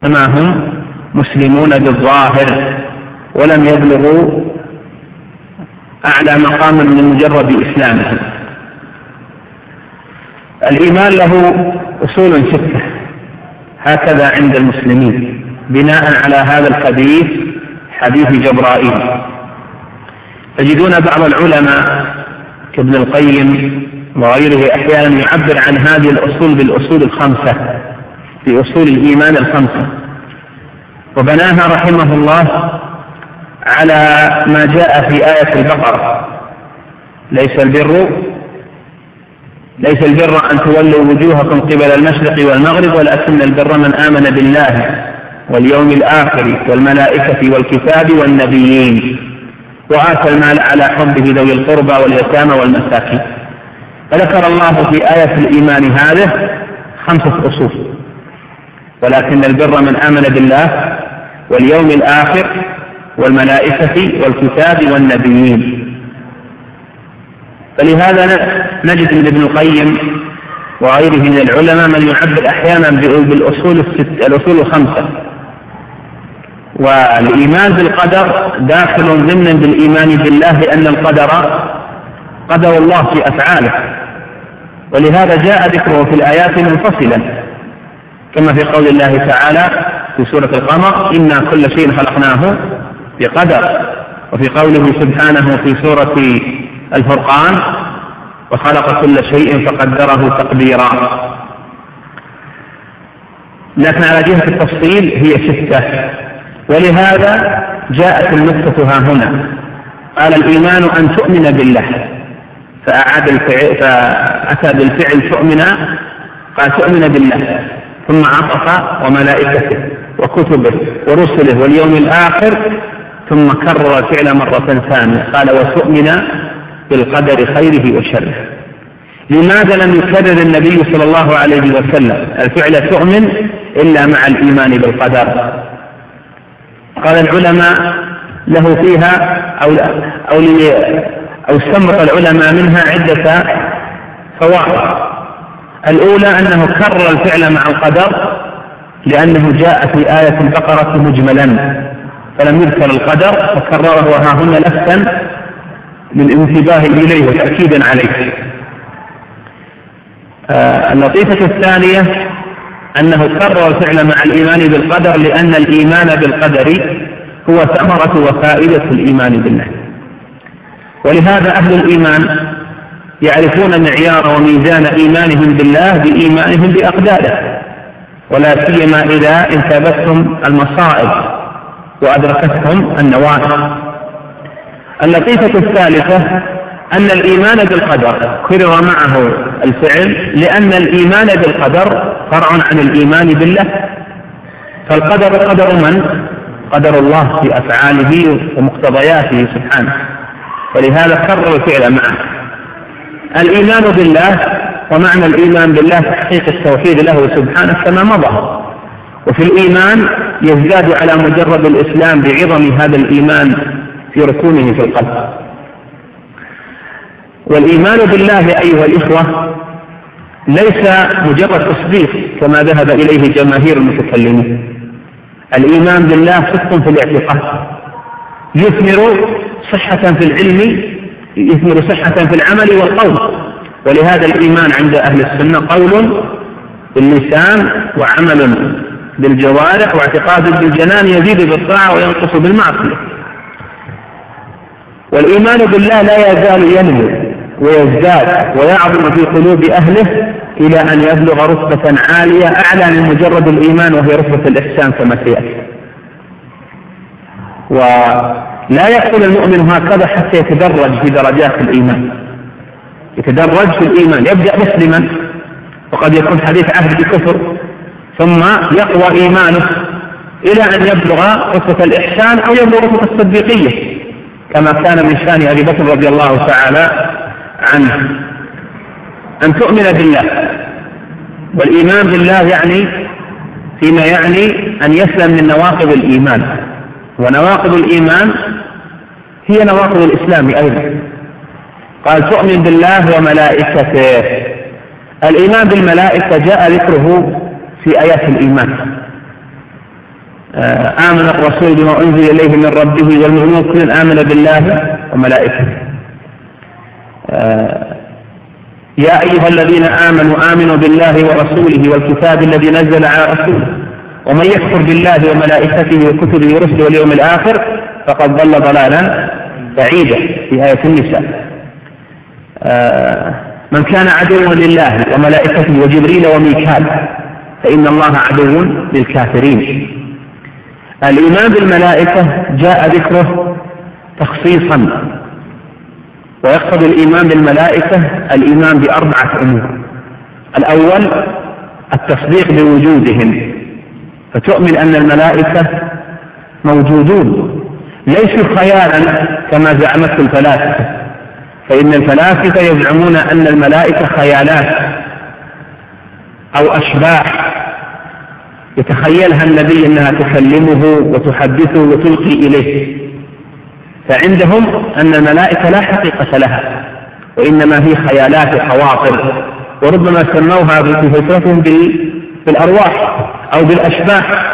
كما هم مسلمون بالظاهر ولم يبلغوا أعلى مقام من مجرد إسلامهم. الإيمان له أصول 6 هكذا عند المسلمين بناء على هذا الحديث، حديث جبرائيل. تجدون بعض العلماء كابن القيم وغيره أحيانا يعبر عن هذه الأصول بالأصول 5 في أصول الإيمان 5، وبناها رحمه الله على ما جاء في آية البقرة: ليس البر أن تولوا وجوهكم قبل المشرق والمغرب ولكن البر من آمن بالله واليوم الآخر والملائكة والكتاب والنبيين وآتى المال على حبه ذوي القربى واليتامى والمساكين. فذكر الله في آية الإيمان هذه 5 أصول: ولكن البر من آمن بالله واليوم الآخر والملائكة والكتاب والنبيين. فلهذا نجد من ابن القيم وغيره من العلماء من يعبر أحيانا بالأصول الأصول 5. والإيمان بالقدر داخل ضمن بالإيمان بالله، لأن القدر قدر الله في أفعاله، ولهذا جاء ذكره في الآيات منفصلا، كما في قول الله تعالى في سورة القمر: إنا كل شيء خلقناه بقدر، وفي قوله سبحانه في سورة الفرقان: وخلق كل شيء فقدره تقديرا. لكن على جهة التفصيل هي 6، ولهذا جاءت النقطة ها هنا. قال: الإيمان أن تؤمن بالله، فأتى بالفعل تؤمن، قال تؤمن بالله، ثم عطف وملائكته وكتبه ورسله واليوم الآخر، ثم كرر الفعل مرة ثانية قال: وتؤمن بالقدر خيره وشره. لماذا لم يكرر النبي صلى الله عليه وسلم الفعل تؤمن إلا مع الإيمان بالقدر؟ قال العلماء له فيها أو استنبط العلماء منها عدة فوائد. الأولى أنه كرر الفعل مع القدر لأنه جاء في آية البقرة مجملا فلم يذكر القدر، فكرره ها هنا لفتا للانتباه إليه وتأكيدا عليه. اللطيفة الثانية أنه كرر الفعل مع الإيمان بالقدر لأن الإيمان بالقدر هو ثمرة وفائدة الإيمان بالله. ولهذا أهل الإيمان يعرفون معيار وميزان إيمانهم بالله بإيمانهم بأقداره، ولا سيما إذا انتابتهم المصائب وأدركتهم النوازل. اللطيفة الثالثة أن الإيمان بالقدر كرر معه الفعل لأن الإيمان بالقدر فرع عن الإيمان بالله، فالقدر قدر من؟ قدر الله في أفعاله ومقتضياته سبحانه، ولهذا كرر الفعل معه. الإيمان بالله ومعنى الإيمان بالله تحقيق التوحيد له سبحانه كما مضى، وفي الإيمان يزداد على مجرد الإسلام بعظم هذا الإيمان في ركونه في القلب. والإيمان بالله أيها الإخوة ليس مجرد تصديق كما ذهب إليه جماهير المتكلمين. الإيمان بالله صدق في الاعتقاد، يثمر صحة في العلم، يثمر صحة في العمل والقول. ولهذا الإيمان عند أهل السنة قول باللسان وعمل بالجوارح واعتقاد بالجنان يزيد بالطاعة وينقص بالمعصية. والإيمان بالله لا يزال ينمو ويزداد ويعظم في قلوب أهله إلى أن يبلغ رتبة عالية أعلى من مجرد الإيمان، وهي رتبة الإحسان كما سيأتي. ولا يقول المؤمن هكذا حتى يتدرج في درجات الإيمان، يتدرج في الإيمان، يبدأ مسلما وقد يكون حديث عهد بكفر، ثم يقوى إيمانه إلى أن يبلغ رتبة الإحسان أو يبلغ رتبة الصديقية كما كان من شأن أبي بكر رضي الله تعالى عنه. أن تؤمن بالله، والإيمان بالله يعني فيما يعني أن يسلم من نواقض الإيمان، ونواقض الإيمان هي نواقض الإسلام أيضا. قال تؤمن بالله وملائكته. الإيمان بالملائكة جاء ذكره في آيات الإيمان، آمن الرسول بما أنزل إليه من ربه والمؤمنون كل آمن بالله وملائكته. يا أيها الذين آمنوا آمنوا بالله ورسوله والكتاب الذي نزل على رسوله ومن يكفر بالله وملائكته وكتبه ورسله واليوم الآخر فقد ضل ضلالا بعيدا في آية النساء. من كان عدوا لله وملائكته وجبريل وميكال فإن الله عدو للكافرين. الإيمان بالملائكة جاء ذكره تخصيصا، ويقصد الإيمان بالملائكة الإيمان بأربعة أمور. الأول التصديق بوجودهم، فتؤمن أن الملائكة موجودون ليسوا خيالا كما زعمته الفلاسفة، فإن الفلاسفة يزعمون أن الملائكة خيالات أو أشباح يتخيلها النبي أنها تكلمه وتحدثه وتلقي إليه، فعندهم أن الملائكة لا حقيقة لها وإنما هي خيالات وخواطر، وربما سموها في فكرتهم بالأرواح أو بالأشباح.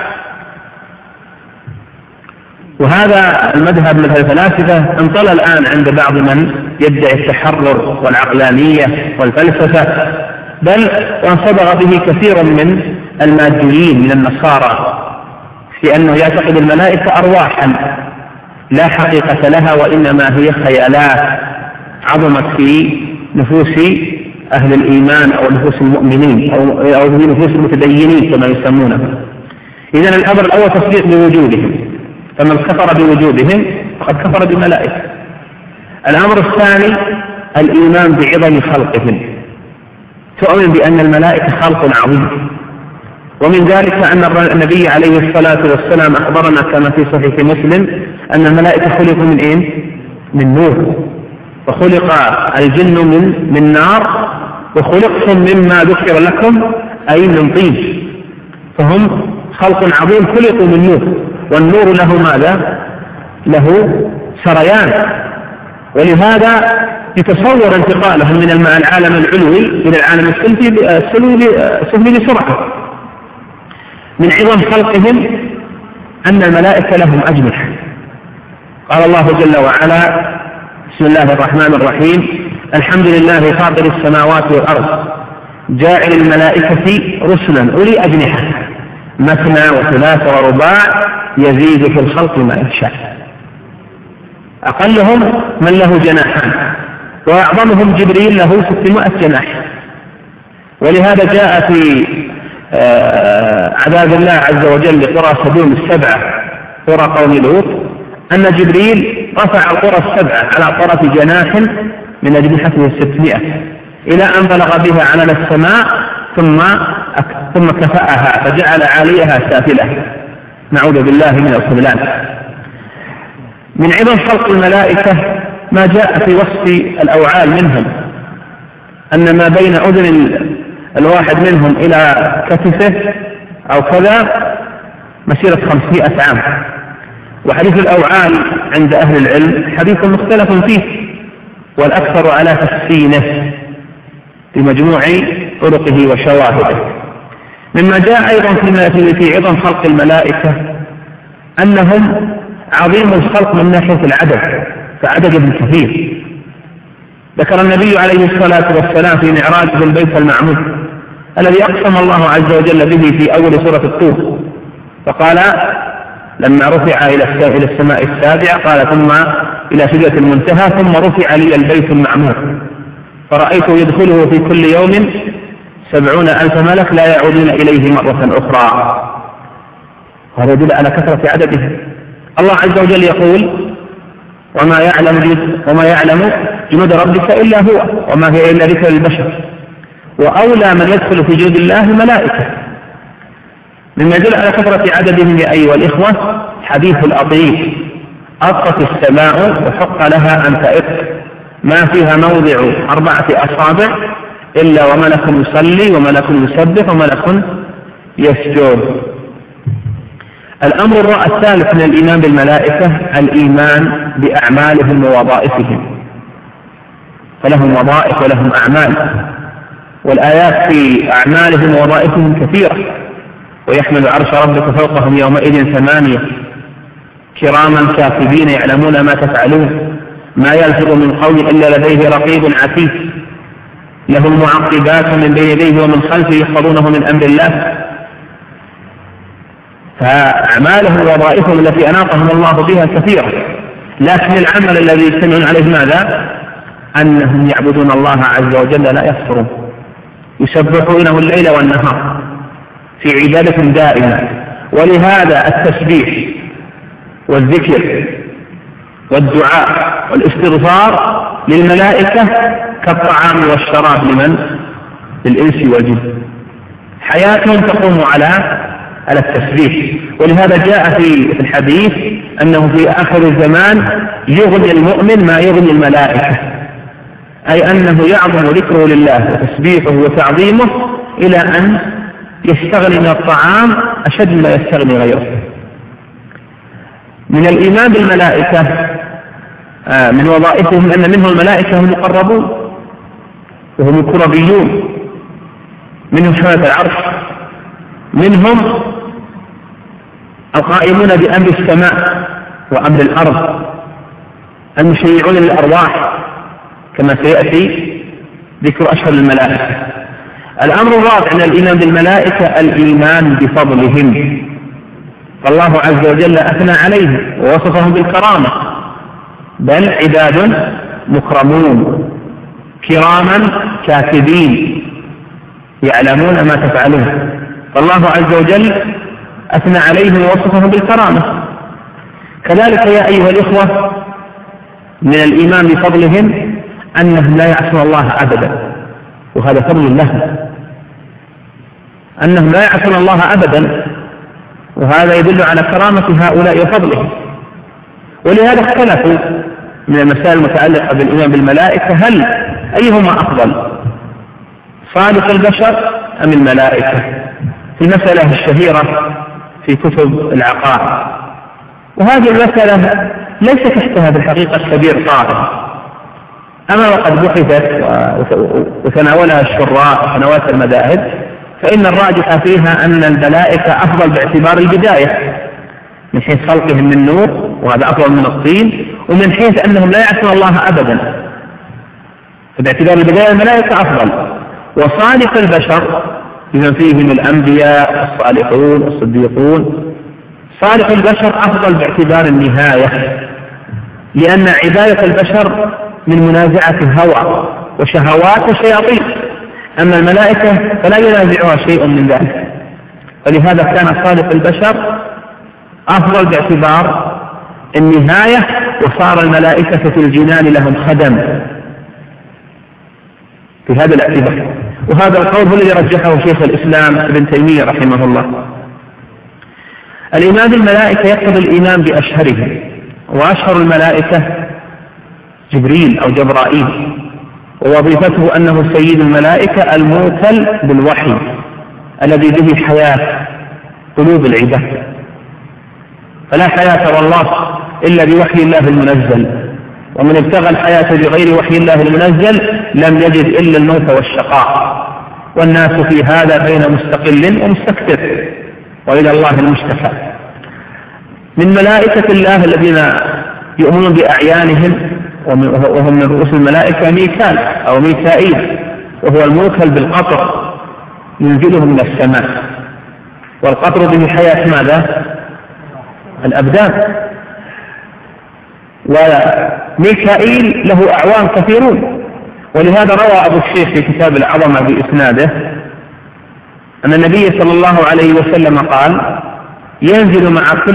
وهذا المذهب من الفلاسفة انطلى الآن عند بعض من يدعي التحرر والعقلانية والفلسفة، بل وانصبغ به كثير من الماديين من النصارى في أنه يعتقد الملائكة أرواحا لا حقيقة لها وإنما هي خيالات عظمت في نفوس أهل الإيمان أو نفوس المؤمنين أو في نفوس المتدينين كما يسمونه. إذن الأمر الأول تصديق بوجودهم، فمن كفر بوجودهم فقد كفر بالملائكة. الأمر الثاني الإيمان بعظم خلقهم، تؤمن بأن الملائكة خلق عظيم، ومن ذلك أن النبي عليه الصلاة والسلام أخبرنا كما في صحيح مسلم أن الملائكة خلقوا من إيه؟ من نور، وخلق الجن من نار، وخلقتم مما ذكر لكم أي من طين، فهم خلق عظيم خلقوا من نور، والنور له ماذا؟ له سريان، ولهذا يتصور انتقالهم من العالم العلوي إلى العالم السفلي بسرعة. من عظم خلقهم أن الملائكة لهم أجنحة. قال الله جل وعلا: بسم الله الرحمن الرحيم، الحمد لله فاطر السماوات والأرض جاعل الملائكة رسلا أولي أجنحة مثنى وثلاث ورباع يزيد في الخلق ما يشاء. أقلهم من له جناحان، وأعظمهم جبريل له 600 جناح. ولهذا جاء في عذاب الله عز وجل لقرى سدوم 7 قرى قوم لوط أن جبريل رفع القرى 7 على طرف جناح من أجنحته 600 إلى أن بلغ بها عنان السماء ثم كفأها فجعل عاليها سافلة، نعوذ بالله من الخذلان. من عظم خلق الملائكة ما جاء في وصف الأوعال منهم، أن ما بين أذن الواحد منهم إلى كتفه أو كذا مسيرة 500 عام. وحديث الأوعال عند أهل العلم حديث مختلف فيه، والأكثر على تحسينه بمجموع طرقه وشواهده. مما جاء أيضا في عظم خلق الملائكة أنهم عظيم الخلق من ناحية العدد، فعددهم كثير. ذكر النبي عليه الصلاة والسلام في معراجه البيت المعمور الذي أقسم الله عز وجل به في أول سورة الطور، فقال لما رفع إلى السماء السابعة قال ثم إلى سدرة المنتهى ثم رفع لي البيت المعمور فرأيته يدخله في كل يوم 70,000 ملك لا يعودون إليه مرة أخرى. وهذا يدل على كثرة عدده. الله عز وجل يقول: وما يعلم جنود ربك إلا هو وما هي إلا ذكر للبشر. وأولى من يدخل في جنود الله الملائكة. مما يدل على كثرة عددهم يا أيها الإخوة حديث الأطيف: أطت السماء وحق لها أن تئط ما فيها موضع 4 أصابع إلا وملك يصلي وملك يسبح وملك يسجد. الأمر الثالث من الإيمان بالملائكة الإيمان بأعمالهم ووظائفهم، فلهم وظائف ولهم أعمال، والآيات في أعمالهم ووظائفهم كثيرة. ويحمل عرش ربك فوقهم يومئذ 8 كراما كاتبين يعلمون ما تفعلون ما يلفظ من قول إلا لديه رقيب عتيد له معقبات من بين يديه ومن خلفه يحفظونه من أمر الله. فأعمالهم ووظائفهم التي أناطهم الله بها كثيرة، لكن العمل الذي يجتمعون عليه ماذا؟ أنهم يعبدون الله عز وجل لا يفترون، يسبحونه الليل والنهار في عبادة دائمة. ولهذا التسبيح والذكر والدعاء والاستغفار للملائكة كالطعام والشراب لمن؟ للإنس والجن. حياتهم تقوم على التسبيح. ولهذا جاء في الحديث أنه في آخر الزمان يغني المؤمن ما يغني الملائكة، أي أنه يعظم ذكره لله وتسبيحه وتعظيمه إلى أن يستغني من الطعام أشد ما يستغني غيره. من الإيمان بالملائكة من وظائفهم أن منهم الملائكة هم المقربون وهم الكربيون، منهم حملة العرش، منهم القائمون بأمر السماء وأمر الأرض، المشيعون للأرواح كما سيأتي ذكر أشهر الملائكة. الأمر الرابع من الإيمان بالملائكة الإيمان بفضلهم، فالله عز وجل أثنى عليهم ووصفهم بالكرامة، بل عباد مكرمون كراما كاتبين يعلمون ما تفعلون. فالله عز وجل أثنى عليهم ووصفهم بالكرامة. كذلك يا أيها الإخوة من الإيمان بفضلهم أنهم لا يعصون الله أبدا، وهذا فضل لهم، أنهم لا يعصون الله أبدا، وهذا يدل على كرامة هؤلاء وفضلهم. ولهذا اختلفوا من المسائل المتعلقة بالإيمان بالملائكة هل أيهما أفضل، صالح البشر أم الملائكة، في المسألة الشهيرة في كتب العقائد. وهذه المسألة ليس تحتها في الحقيقة كبير قائم، أما وقد بحثت وتناولها الشراء وتناولت المذاهب، فإن الراجح فيها أن الملائكة أفضل باعتبار البداية من حيث خلقهم من نور، وهذا أفضل من الطين، ومن حيث أنهم لا يعصون الله أبدا، فباعتبار البداية الملائكة أفضل. وصالح البشر بمن فيهم الأنبياء الصالحون والصديقون، صالح البشر أفضل باعتبار النهاية، لأن عبادة البشر من منازعة الهوى وشهوات وشياطين، أما الملائكة فلا ينازعها شيء من ذلك. ولهذا كان صالح البشر أفضل باعتبار النهاية، وصار الملائكة في الجنان لهم خدم في هذا الاعتبار. وهذا القول هو الذي رجحه شيخ الإسلام ابن تيمية رحمه الله. الإيمان بالملائكة يقتضي الإيمان بأشهرهم، وأشهر الملائكة جبريل أو جبرائيل، ووظيفته أنه سيد الملائكة الموكل بالوحي الذي به حياة قلوب العباد، فلا حياة والله إلا بوحي الله المنزل، ومن ابتغى الحياة بغير وحي الله المنزل لم يجد إلا الموت والشقاء، والناس في هذا بين مستقل ومستكثر، وإلى الله المشتكى. من ملائكة الله الذين يؤمنون بأعيانهم وهم من رؤوس الملائكة ميكال أو ميكائيل، وهو الموكل بالقطر ينزله من السماء، والقطر به حياة ماذا؟ الأبدان. وميكائيل له أعوان كثيرون، ولهذا روى أبو الشيخ في كتاب العظمة بإسناده أن النبي صلى الله عليه وسلم قال: ينزل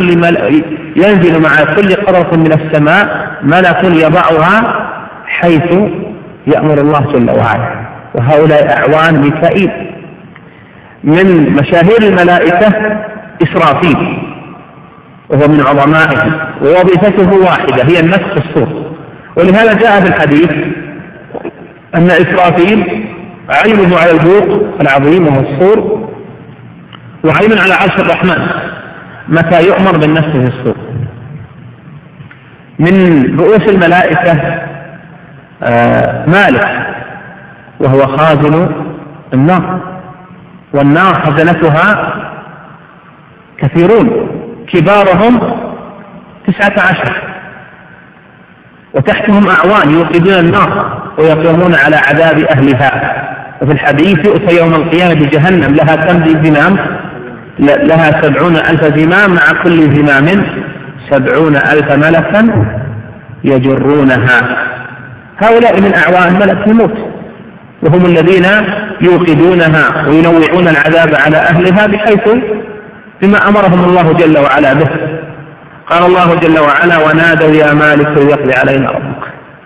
مع كل قطرة من السماء ملك يضعها حيث يأمر الله جل وعلا، وهؤلاء أعوان ميكائيل. من مشاهير الملائكة إسرافيل، وهو من عظمائهم، ووظيفته واحدة هي النفخ في الصور. ولهذا جاء في الحديث أن إسرافيل عينه على البوق العظيم وهو الصور، وعين على عرش الرحمن متى يؤمر بالنفخ في الصور. من رؤوس الملائكة مالك، وهو خازن النار، والنار خزنتها كثيرون، كبارهم 19 وتحتهم أعوان يوقدون النار ويقومون على عذاب أهلها. وفي الحديث يؤتى يوم القيامة بجهنم لها كم زمام؟ لها 70,000 زمام، مع كل زمام 70,000 ملكا يجرونها. هؤلاء من أعوان ملك الموت، وهم الذين يوقدونها وينوعون العذاب على أهلها بحيث بما أمرهم الله جل وعلا به. قال الله جل وعلا: ونادوا يا مالك ليقضي علينا ربك،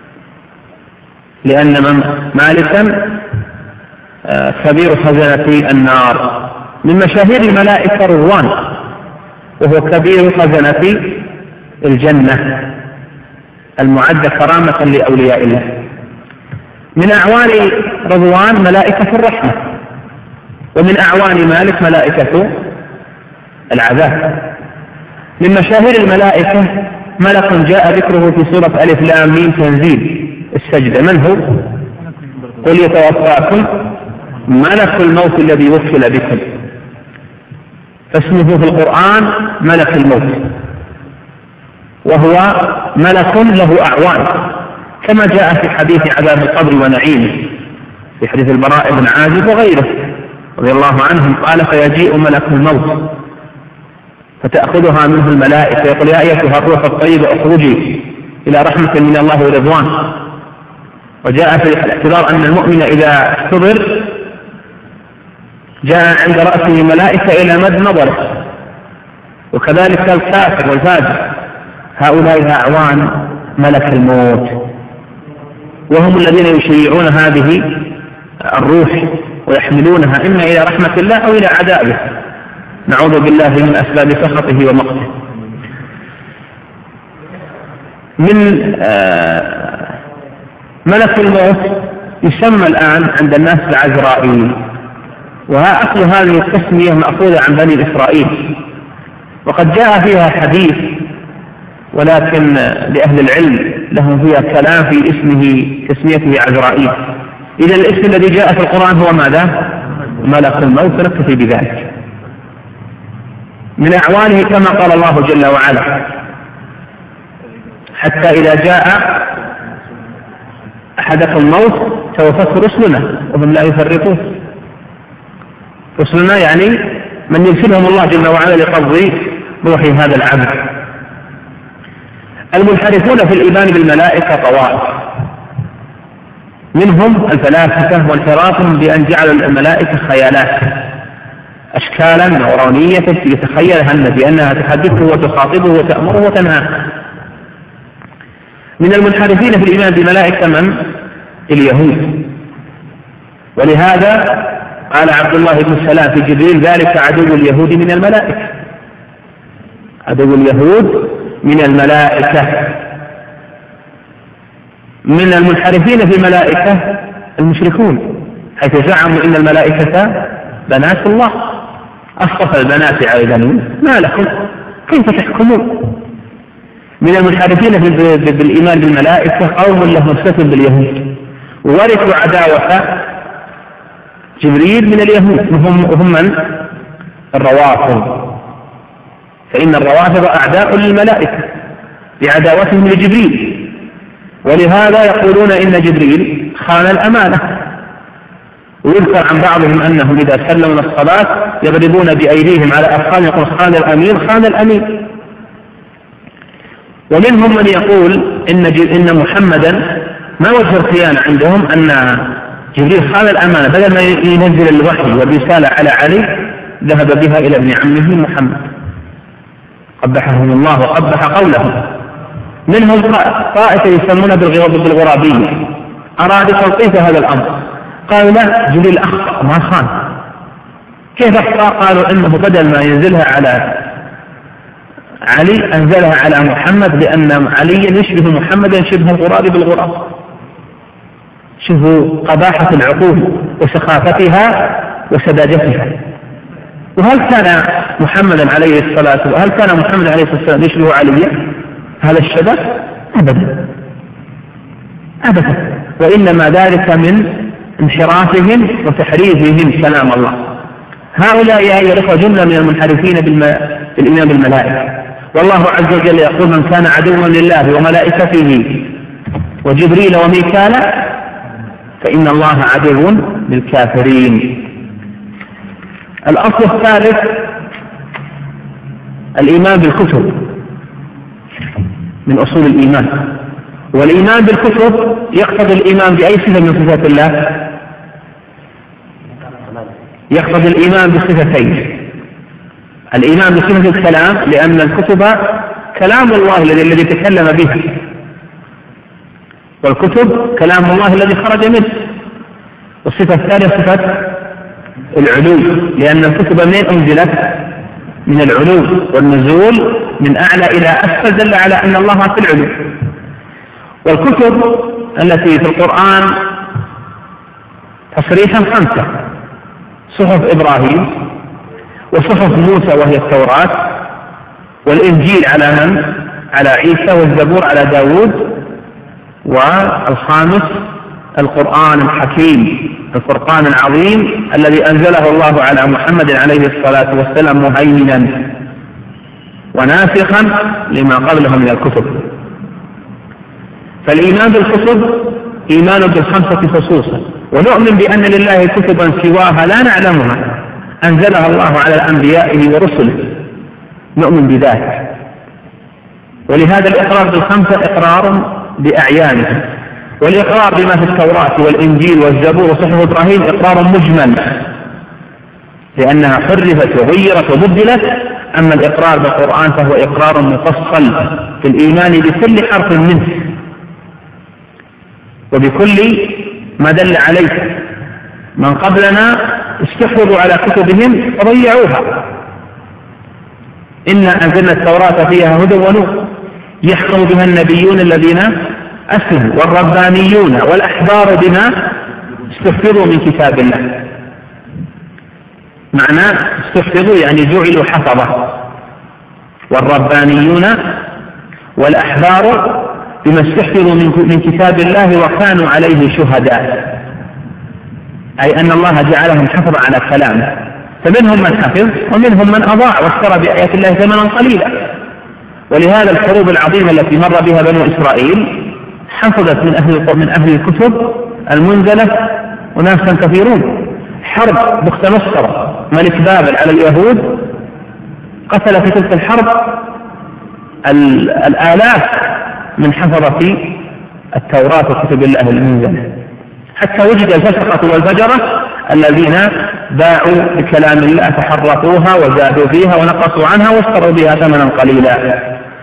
لأن مالكا كبير خزنة النار. من مشاهير الملائكة رضوان، وهو كبير خزنة الجنة المعدة كرامة لأولياء الله. من أعوان رضوان ملائكة الرحمة، ومن أعوان مالك ملائكة العذاب. من مشاهير الملائكة ملك جاء ذكره في سورة ألف لام ميم تنزيل السجدة. من هو؟ قل يتوفاكم ملك الموت الذي وكل بكم، فاسمه في القرآن ملك الموت، وهو ملك له أعوان، كما جاء في حديث عذاب القبر ونعيمه في حديث البراء بن عازب وغيره رضي الله عنهم، قال: فيجيء ملك الموت فتأخذها منه الملائكة، يقول: يا أيتها الروح الطيبة اخرجي إلى رحمة من الله ورضوان. وجاء في الاعتبار أن المؤمن إذا احتضر جاء عند رأسه ملائكة إلى مد نظره، وكذلك الكافر والفاجر، هؤلاء أعوان ملك الموت، وهم الذين يشيعون هذه الروح ويحملونها إما إلى رحمة الله أو إلى عذابه، نعوذ بالله من أسباب سخطه ومقته. من ملك الموت يسمى الآن عند الناس بعزرائيل، وأصل هذه التسمية مأخوذة عن بني إسرائيل، وقد جاء فيها حديث، ولكن لأهل العلم لهم فيها كلام في اسمه تسميته عزرائيل. إذا الاسم الذي جاء في القرآن هو ماذا؟ ملك الموت، نكتفي بذلك. من أعوانه كما قال الله جل وعلا: حتى إذا جاء أحدكم الموت توفته رسلنا وهم لا يفرطون. رسلنا يعني من يرسلهم الله جل وعلا لقبض روح هذا العبد. المنحرفون في الإيمان بالملائكة طوائف، منهم الفلاسفة وانحرافهم بأن جعلوا الملائكة خيالات، أشكالا نورانية يتخيلها النبي أنها تحدثه وتخاطبه وتأمره وتنهاه. من المنحرفين في الإيمان بالملائكة من؟ اليهود. ولهذا قال عبد الله بن سلام في جبريل: ذلك عدو اليهود من الملائكة. عدو اليهود من الملائكة. من المنحرفين في الملائكة المشركون، حيث زعموا إن الملائكة بنات الله، أصطفى البنات على البنين، ما لكم كيف تحكمون؟ من المنحرفين بالإيمان بالملائكة قوم لهم صفة باليهود، ورثوا عداوة جبريل من اليهود، وهم من؟ الروافض. فإن الروافض أعداء للملائكة بعداوتهم لجبريل، ولهذا يقولون إن جبريل خان الأمانة. ويذكر عن بعضهم أنهم إذا سلموا الصلاة يضربون بأيديهم على أفخاذهم، يقول: خان الأمين خان الأمين. ومنهم من يقول إن محمدا ما وجه الخيانة عندهم، أن جبريل خان الأمانة، بدل ما ينزل الوحي والرسالة على علي ذهب بها إلى ابن عمه محمد، قبحهم الله وقبح قولهم. منهم طائفة يسمون بالغرابية، أراد تلطيف هذا الأمر، قالوا: لا، جبريل أخطأ ما خان. كيف أخطأ؟ قالوا إنه بدل ما ينزلها على علي أنزلها على محمد، لأن عليا يشبه محمدا شبه الغراب بالغراب. شوفوا قباحة العقول وسخافتها وسذاجتها. وهل كان محمدا عليه الصلاة والسلام يشبه عليا هذا الشبه؟ أبدا أبدا، وإنما ذلك من انحرافهم وتحريفهم كلام الله. هؤلاء يا أيها الأخوة جملة من المنحرفين بالإيمان بالملائكة. والله عز وجل يقول: من كان عدوا لله وملائكته وجبريل وميكال فإن الله عدو للكافرين. الأصل الثالث الإيمان بالكتب من أصول الإيمان. والإيمان بالكتب يقتضي الإيمان بأي صفة من صفات الله؟ يقتضي الإيمان بصفتين: الإيمان بصفة الكلام، لأن الكتب كلام الله الذي تكلم به، والكتب كلام الله الذي خرج منه. والصفة الثانية صفة العلو، لأن الكتب منين أنزلت؟ من العلو، والنزول من أعلى إلى أسفل دل على أن الله في العلو. والكتب التي في القرآن تصريحا 5: صحف إبراهيم، وصحف موسى وهي التوراة، والإنجيل على من؟ على عيسى، والزبور على داود، والخامس القرآن الحكيم الفرقان العظيم الذي أنزله الله على محمد عليه الصلاة والسلام مهيمنا وناسخا لما قبله من الكتب. فالإيمان بالكتب إيمان بالخمسة خصوصا، ونؤمن بأن لله كتبا سواها لا نعلمها أنزلها الله على أنبيائه ورسله، نؤمن بذلك. ولهذا الإقرار بالخمسة إقرار بأعيانه، والإقرار بما في التوراة والإنجيل والزبور وصحف إبراهيم إقرار مجمل لأنها حرفت وغيرت وبدلت. أما الإقرار بالقرآن فهو إقرار مفصل في الإيمان بكل حرف منه وبكل ما دل عليه. من قبلنا استحوذوا على كتبهم وضيعوها. إنا أنزلنا التوراة فيها هدى ونور يحكم بها النبيون الذين أسلموا والربانيون والأحبار بما استحفظوا من كتاب الله. معناه استحفظوا يعني جعلوا حفظة، والربانيون والأحبار بما استحفظوا من كتاب الله وكانوا عليه شهداء، أي أن الله جعلهم حفظ على كلامه. فمنهم من حفظ ومنهم من أضاع واشترى بآيات الله ثمنا قليلا. ولهذا الحروب العظيمة التي مر بها بنو إسرائيل حصلت من أهل الكتب المنزلة وناسا كثيرون. حرب بخت نصر ملك بابل على اليهود قتل في تلك الحرب الآلاف من حفظة التوراة وكتب الله المنزلة، حتى وجد الفسقة والفجرة الذين باعوا بكلام الله فحرفوها وزادوا فيها ونقصوا عنها واشتروا بها ثمنا قليلا.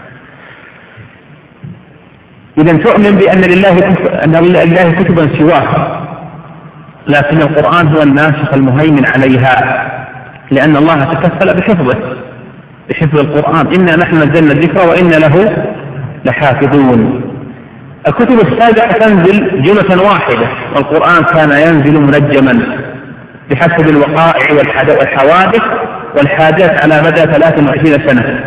إذا تؤمن بأن لله كتبا سواها، لكن القرآن هو الناسخ المهيمن عليها، لأن الله تكفل بحفظ القرآن. إنا نحن نزلنا الذكر وإنا له لحافظون. الكتب السابقة تنزل جملة واحدة، والقرآن كان ينزل منجما بحسب الوقائع والحوادث والحاجات على مدى 23 سنة.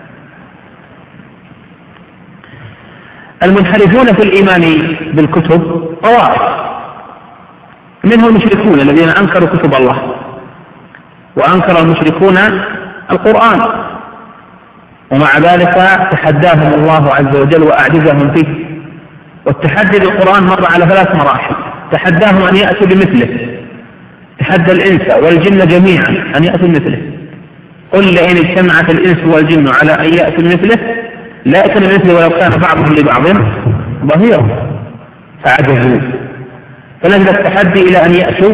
المنحرفون في الإيمان بالكتب طوائف، منهم المشركون الذين أنكروا كتب الله، وأنكر المشركون القرآن، ومع ذلك تحداهم الله عز وجل وأعجزهم فيه. والتحدي بالقرآن مر على 3 مراحل. تحداهم أن يأتوا بمثله، تحدى الإنس والجن جميعا أن يأتوا بمثله. قل لئن اجتمعت الإنس والجن على أن يأتوا بمثله لا يأتوا بمثله ولو كان بعضهم لبعض ظهيرا، فعجزوا. فنزل التحدي إلى أن يأتوا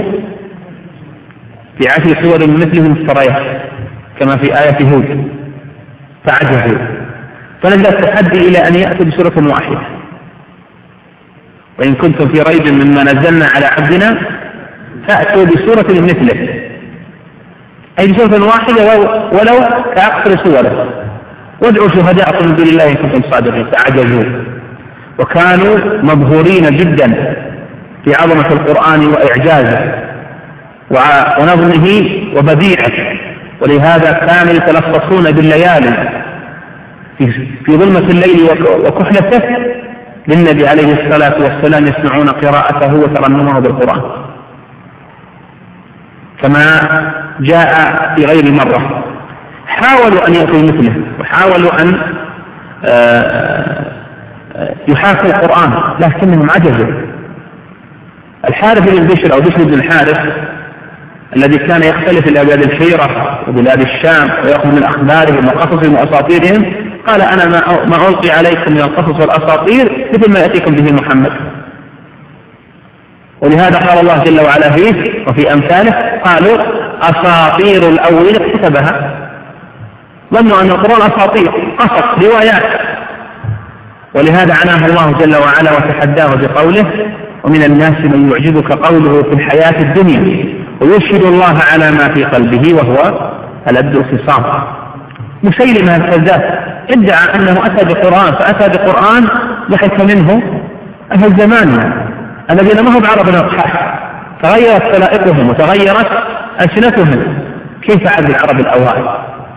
ب10 سور من مثلهم مفتريات كما في آية هود، فعجزوا. فنزل التحدي إلى أن يأتوا بسورة واحدة. وإن كنتم في ريب مما نزلنا على عبدنا فأتوا بسورة مثله، أي بسورة واحدة ولو كأكثر سوره، وادعوا شهداءكم من دون الله إن كنتم صادقين. فعجزوا وكانوا مبهورين جدا في عظمة القرآن وإعجازه ونظمه وبديعه، ولهذا كانوا يتلفظون بالليالي في ظلمة الليل وكحلته للنبي عليه الصلاة والسلام يسمعون قراءته وترنمه بالقرآن. كما جاء في غير مرة. حاولوا أن يأتوا مثله، وحاولوا أن يحاكوا القرآن، لكنهم عجزوا. الحارث بن بشر أو بشر بن الحارث الذي كان يختلف إلى بلاد الحيرة وبلاد الشام ويأخذ من أخبارهم وقصصهم وأساطيرهم، قال أنا ما ألقي عليكم من القصص والأساطير مثل ما يأتيكم به محمد. ولهذا قال الله جل وعلا فيه وفي أمثاله قالوا أساطير الأولين اكتتبها، ظنوا أن القرآن أساطير قصص روايات. ولهذا عناه الله جل وعلا وتحداه بقوله ومن الناس من يعجبك قوله في الحياة الدنيا ويشهد الله على ما في قلبه وهو ألد الخصام. مسيلمة الكذاب ادعى أنه أتى بقرآن، فأتى بقرآن ضحك منه أهل زماننا الذين ما هم بعرب الأصحاح، تغيرت سلائقهم وتغيرت ألسنتهم. كيف عاد العرب الأوائل؟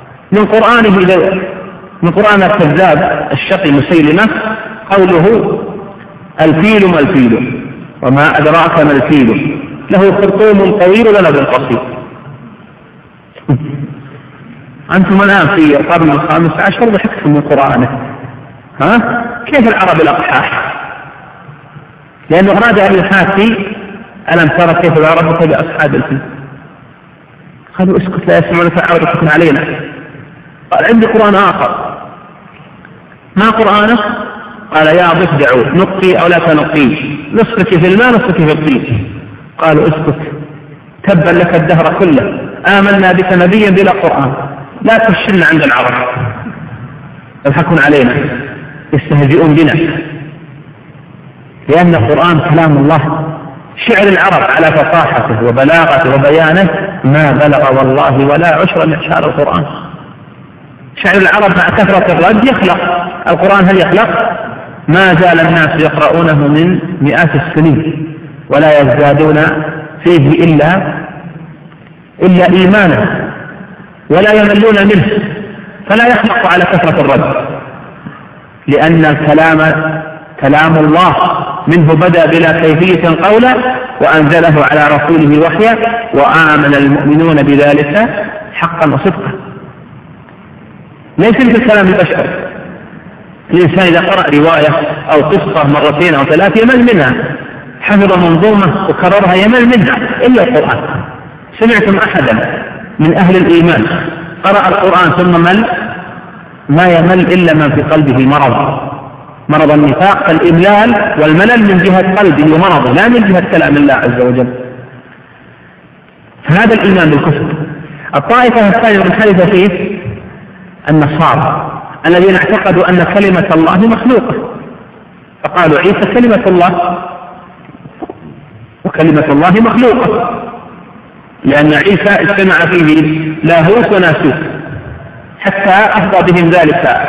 من قرآن الكذاب الشقي مسيلمة قوله الفيل ما الفيل وما أدراك ما الفيل له خرطوم طويل ولب قصير. أنتم الآن في القرن الخامس عشر ضحكتم من قرآنه. كيف العرب الأقحاح؟ لأنه أراد أن يحاكي ألم ترى كيف العرب بأصحاب الفيل؟ قالوا اسكت لا يسمعون فعاود تكون علينا. قال عندي قرآن آخر. ما قرآنه؟ قال يا ضفدعوا نقي أو لا تنقي، نصفك في الماء نصفك في الطين. قالوا اسكت تبا لك الدهر كله، آمنا بك نبيا بلا قرآن، لا تفشلنا عند العرب، يضحكون علينا يستهزئون بنا، لأن القرآن كلام الله. شعر العرب على فصاحته وبلاغته وبيانه ما بلغ والله ولا عشر من شعر القرآن. شعر العرب مع كثرة الرد يخلق، القرآن هل يخلق؟ ما زال الناس يقرؤونه من مئات السنين ولا يزدادون فيه إلا إيمانا ولا يملون منه، فلا يخلق على كثرة الرد، لأن الكلام كلام الله منه بدأ بلا كيفية قولا وأنزله على رسوله وحيا وآمن المؤمنون بذلك حقا وصدقا. ليس مثل كلام البشر. الإنسان إذا قرأ رواية أو قصة مرتين أو ثلاث يمل منها، حفظ منظومة وكررها يمل منها، إلا القرآن. سمعتم أحدا من أهل الإيمان قرأ القرآن ثم مل؟ ما يمل إلا من في قلبه مرض النفاق، فالإملال والملل من جهة قلبه ومرضه لا من جهة كلام الله عز وجل. فهذا الإيمان بالكفر. الطائفة الثانية المنحرفة فيه النصارى الذين اعتقدوا أن كلمة الله مخلوقة، فقالوا عيسى كلمة الله وكلمة الله مخلوقة، لأن عيسى اجتمع فيه لاهوت وناسوت، حتى أفضى بهم ذلك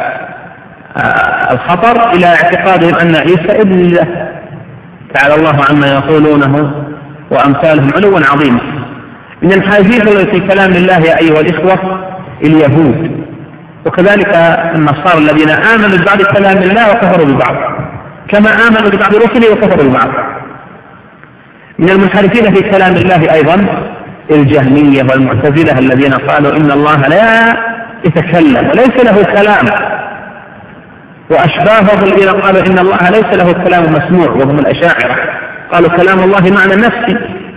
الخطر إلى اعتقادهم أن عيسى ابن الله تعالى الله عما يقولونه وأمثالهم علوا عظيما. من الحاجين في كلام الله يا أيها الإخوة اليهود، وكذلك النصارى الذين آمنوا ببعض كلام الله وكفروا ببعض، كما آمنوا ببعض رسله وكفروا ببعض. من المنحرفين في كلام الله أيضا الجهمية والمعتزلة الذين قالوا إن الله لا يتكلم وليس له كلام، وأشباههم الذين قالوا إن الله ليس له كلام مسموع وهم الأشاعرة، قالوا كلام الله معنى نفسي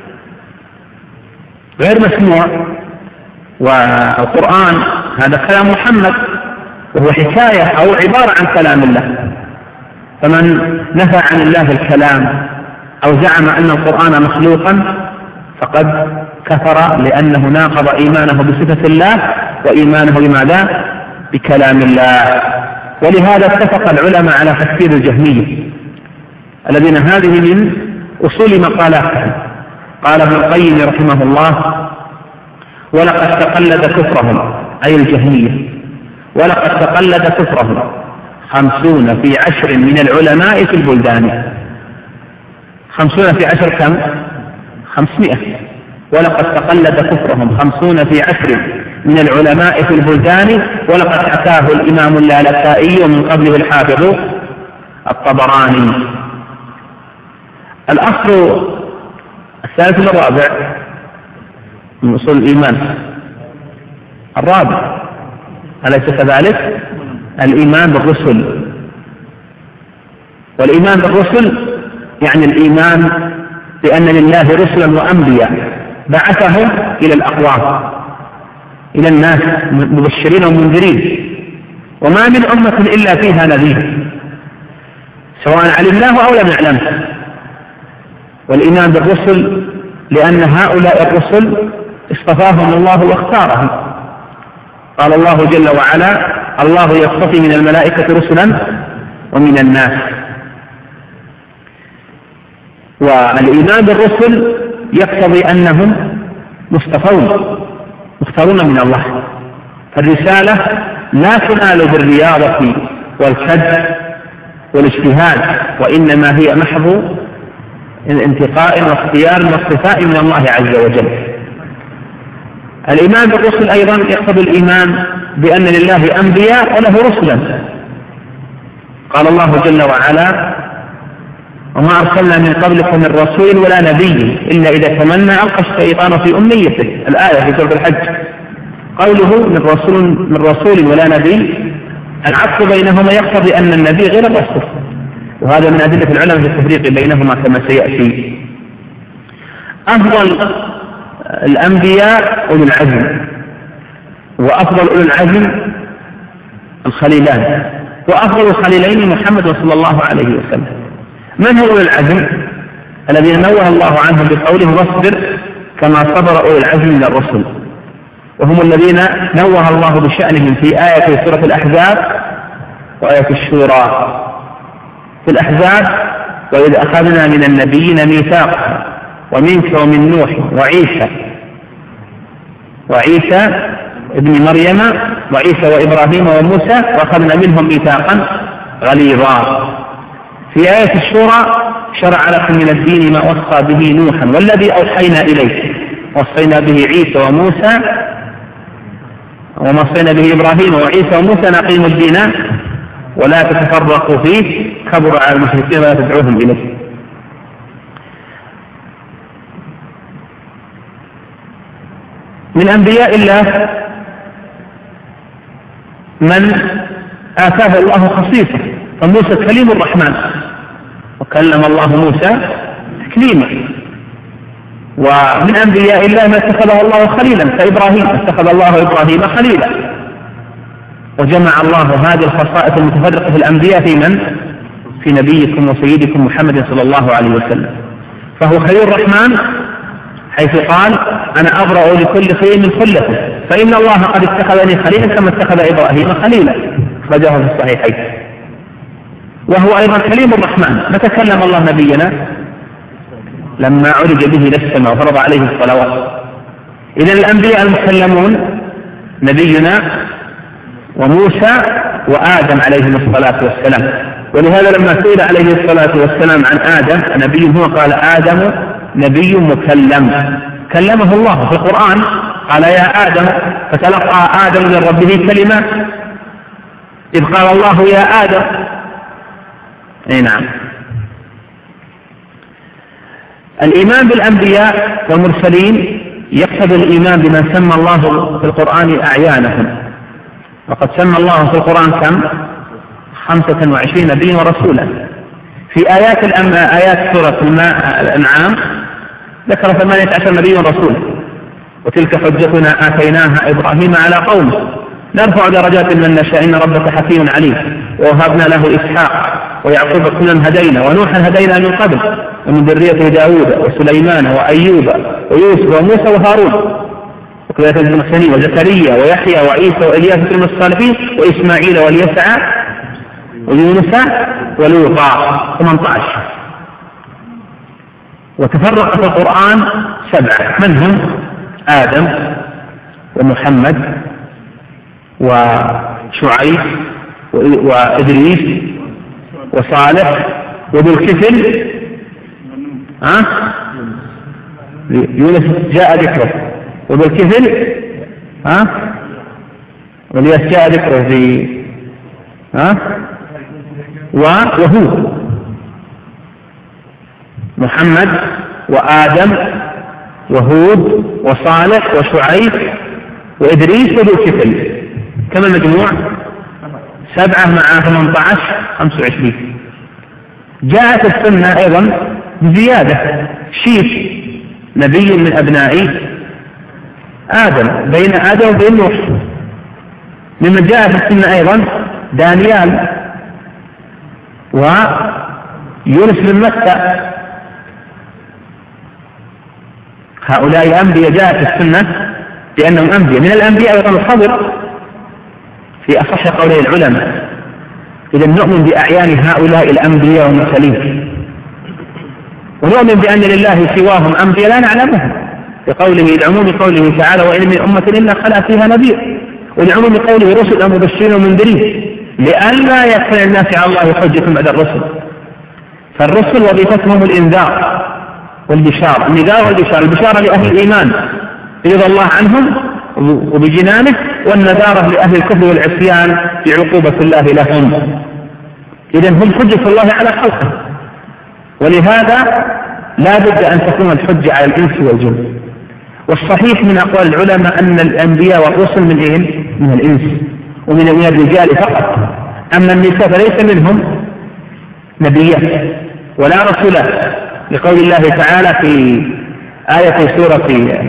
غير مسموع، والقرآن هذا كلام محمد وهو حكاية أو عبارة عن كلام الله. فمن نفى عن الله الكلام أو زعم أن القرآن مخلوقا فقد كفر، لأنه ناقض إيمانه بصفة الله وإيمانه بماذا؟ بكلام الله. ولهذا اتفق العلماء على تكفير الجهمية الذين هذه من أصول مقالاتهم. قال ابن القيم رحمه الله ولقد تقلد كفرهم أي الجهمية، ولقد تقلد كفرهم 50 في 10 من العلماء في البلدان. 50 في 10 كم؟ 500. ولقد تقلد كفرهم 50 في 10 من العلماء في البلدان، ولقد حكاه الإمام اللالكائي ومن قبله الحافظ الطبراني. الأصل الثالث والرابع من أصول الإيمان الرابع، أليس كذلك؟ الإيمان بالرسل. والإيمان بالرسل يعني الإيمان بأن لله رسلا وأنبياء بعثهم إلى الأقوام، إلى الناس مبشرين ومنذرين، وما من أمة إلا فيها نذير سواء علمناه أو لم نعلمه. والإيمان بالرسل لأن هؤلاء الرسل اصطفاهم الله واختارهم. قال الله جل وعلا: الله يصطفي من الملائكة رسلا ومن الناس. والإيمان بالرسل يقتضي أنهم مختارون من الله. فالرسالة لا تنال بالرياضة والكد والاجتهاد، وإنما هي محض انتقاء واختيار واصطفاء من الله عز وجل. الإيمان بالرسل أيضا يقتضي الإيمان بأن لله أنبياء وله رسلا. قال الله جل وعلا: وما أرسلنا من قبلك من رسول ولا نبي إلا إذا تمنى ألقى الشيطان في أمنيته. الآية في سورة الحج. قوله من رسول ولا نبي، العطف بينهما يقتضي أن النبي غير الرسول، وهذا من أدلة العلماء في التفريق بينهما كما سيأتي. أفضل الأنبياء أولو العزم، وأفضل أولو العزم الخليلان، وأفضل الخليلين محمد صلى الله عليه وسلم. من هو أولو العزم؟ الذين نوه الله عنهم بقوله: واصبر كما صبر أولو العزم من الرسل، وهم الذين نوه الله بشأنهم في آية سورة الأحزاب وآية الشورى. في الأحزاب: وإذ أخذنا من النبيين ميثاقا ومنك ومن نوح وعيسى ابن مريم وعيسى وإبراهيم وموسى وأخذنا منهم ميثاقا غليظا. في آية الشورى: شرع لكم من الدين ما وصى به نوحا والذي أوحينا إليك وصينا به عيسى وموسى وما وصينا به إبراهيم وعيسى وموسى أن أقيموا الدين ولا تتفرقوا فيه كبر على المشركين ولا تدعوهم إليه. من أنبياء الله من آتاه الله خصيصة، فموسى كليم الرحمن وكلم الله موسى تكليما. ومن أنبياء الله ما اتخذه الله خليلا، فإبراهيم اتخذ الله إبراهيم خليلا. وجمع الله هذه الخصائص المتفرقة في الأنبياء في نبيكم وسيدكم محمد صلى الله عليه وسلم. فهو خليل الرحمن حيث قال: أنا أبرأ لكل خليل من خلته، فإن الله قد اتخذني خليلا كما اتخذ إبراهيم خليلا، أخرجه في الصحيحين. وهو أيضا كليم الرحمن. متى كلم الله نبينا؟ لما عرج به إلى السماء وفرض عليه الصلوات. إذن الأنبياء المكلمون نبينا وموسى وآدم عليهم الصلاة والسلام. ولهذا لما سئل عليه الصلاة والسلام عن آدم نبي هو، قال: آدم نبي مكلم كلمه الله في القرآن. قال: يا آدم، فتلقى آدم من ربه كلمات، إذ قال الله يا آدم. أي نعم. الإيمان بالأنبياء والمرسلين يقتضي الإيمان بمن سمى الله في القرآن أعيانهم. وقد سمى الله في القرآن كم؟ 25 نبيا ورسولا. في آيات سورة الأنعام ذكر 18 نبيا ورسولا. وتلك حجتنا آتيناها إبراهيم على قومه نرفع درجات من نشاء إن ربك حكيم عليم. ووهبنا له إسحاق ويعقوب كلا هدينا ونوحا هدينا من قبل ومن ذريته داود وسليمان وأيوب ويوسف وموسى وهارون وكذلك المرسلين وزكريا ويحيى وعيسى وإلياس من الصالحين وإسماعيل واليسع ويونس ولوطا 18. وتفرق في القرآن 7 من هم؟ آدم ومحمد وشعيب وإدريس وصالح وذو الكفل. يونس جاء ذكره، وذو الكفل والياس جاء ذكره في وهو محمد وآدم وهود وصالح وشعيب وإدريس وذو كفل، كم المجموع؟ 7 مع 18 25. جاءت السنة أيضا بزيادة، شيث نبي من أبناء آدم، بين آدم وبين نوح. ممن جاء في السنة أيضا دانيال ويونس بن متى، هؤلاء الأنبياء جاءت السنة لأنهم أنبياء. من الأنبياء أيضا الخضر في أصح قولي العلماء. إذا نؤمن بأعيان هؤلاء الأنبياء والمرسلين، ونؤمن بأن لله سواهم أنبياء لا نعلمهم، لقوله العموم قوله تعالى وإن من أمة إلا خلا فيها نذير، ولعموم قوله رسل مبشرين ومنذرين لئلا يكون الناس على الله حجة بعد الرسل. فالرسل وظيفتهم الإنذار والبشارة، النذار والبشارة، البشارة لأهل الإيمان برضا الله عنهم وبجنانه، والنذارة لأهل الكفر والعصيان بعقوبة الله لهم. إذن هم حجة الله على خلقه، ولهذا لا بد أن تكون الحجة على الإنس والجن. والصحيح من أقوال العلماء أن الأنبياء والرسل من إيه؟ من الإنس ومن الرجال فقط، أما النساء فليس منهم نبيات ولا رسولات، لقول الله تعالى في آية سورة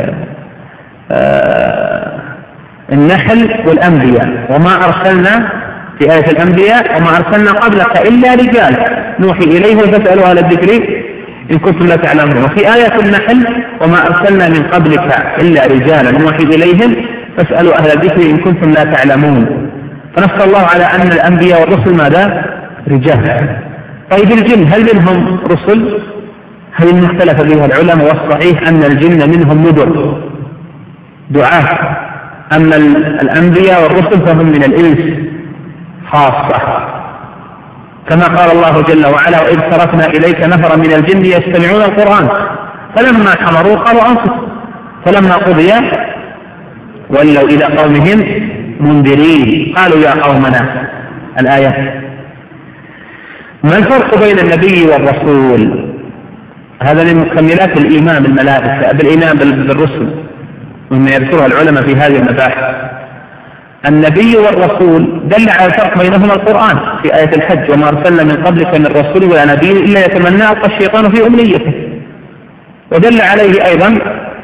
النحل والأنبياء وما أرسلنا، في آية الأنبياء وما أرسلنا قبلك إلا رجال نوحي إليه فاسألوا أهل الذكر إن كنتم لا تعلمون. وفي آية النحل وما أرسلنا من قبلك إلا رجالا نوحي إليهم فاسألوا أهل الذكر إن كنتم لا تعلمون. فنص الله على أن الأنبياء والرسل ماذا؟ رجال. طيب الجن هل منهم رسل؟ هل اختلف بها العلماء، والصحيح أن الجن منهم ندر دعاة، أما الأنبياء والرسل فهم من الإنس خاصة، كما قال الله جل وعلا وإذ صرفنا إليك نفرا من الجن يستمعون القرآن فلما حضروا قالوا أنصتوا فلما قضي ولوا إلى قومهم منذرين قالوا يا قومنا. الآية. ما الفرق بين النبي والرسول؟ هذا من مكملات الإيمان بالإيمان بالرسل مما يذكرها العلماء في هذه المباحث. النبي والرسول دل على الفرق بينهما القرآن في آية الحج وما أرسلنا من قبلك من رسول ولا نبي إلا يتمنى ألقى الشيطان في أمنيته، ودل عليه أيضا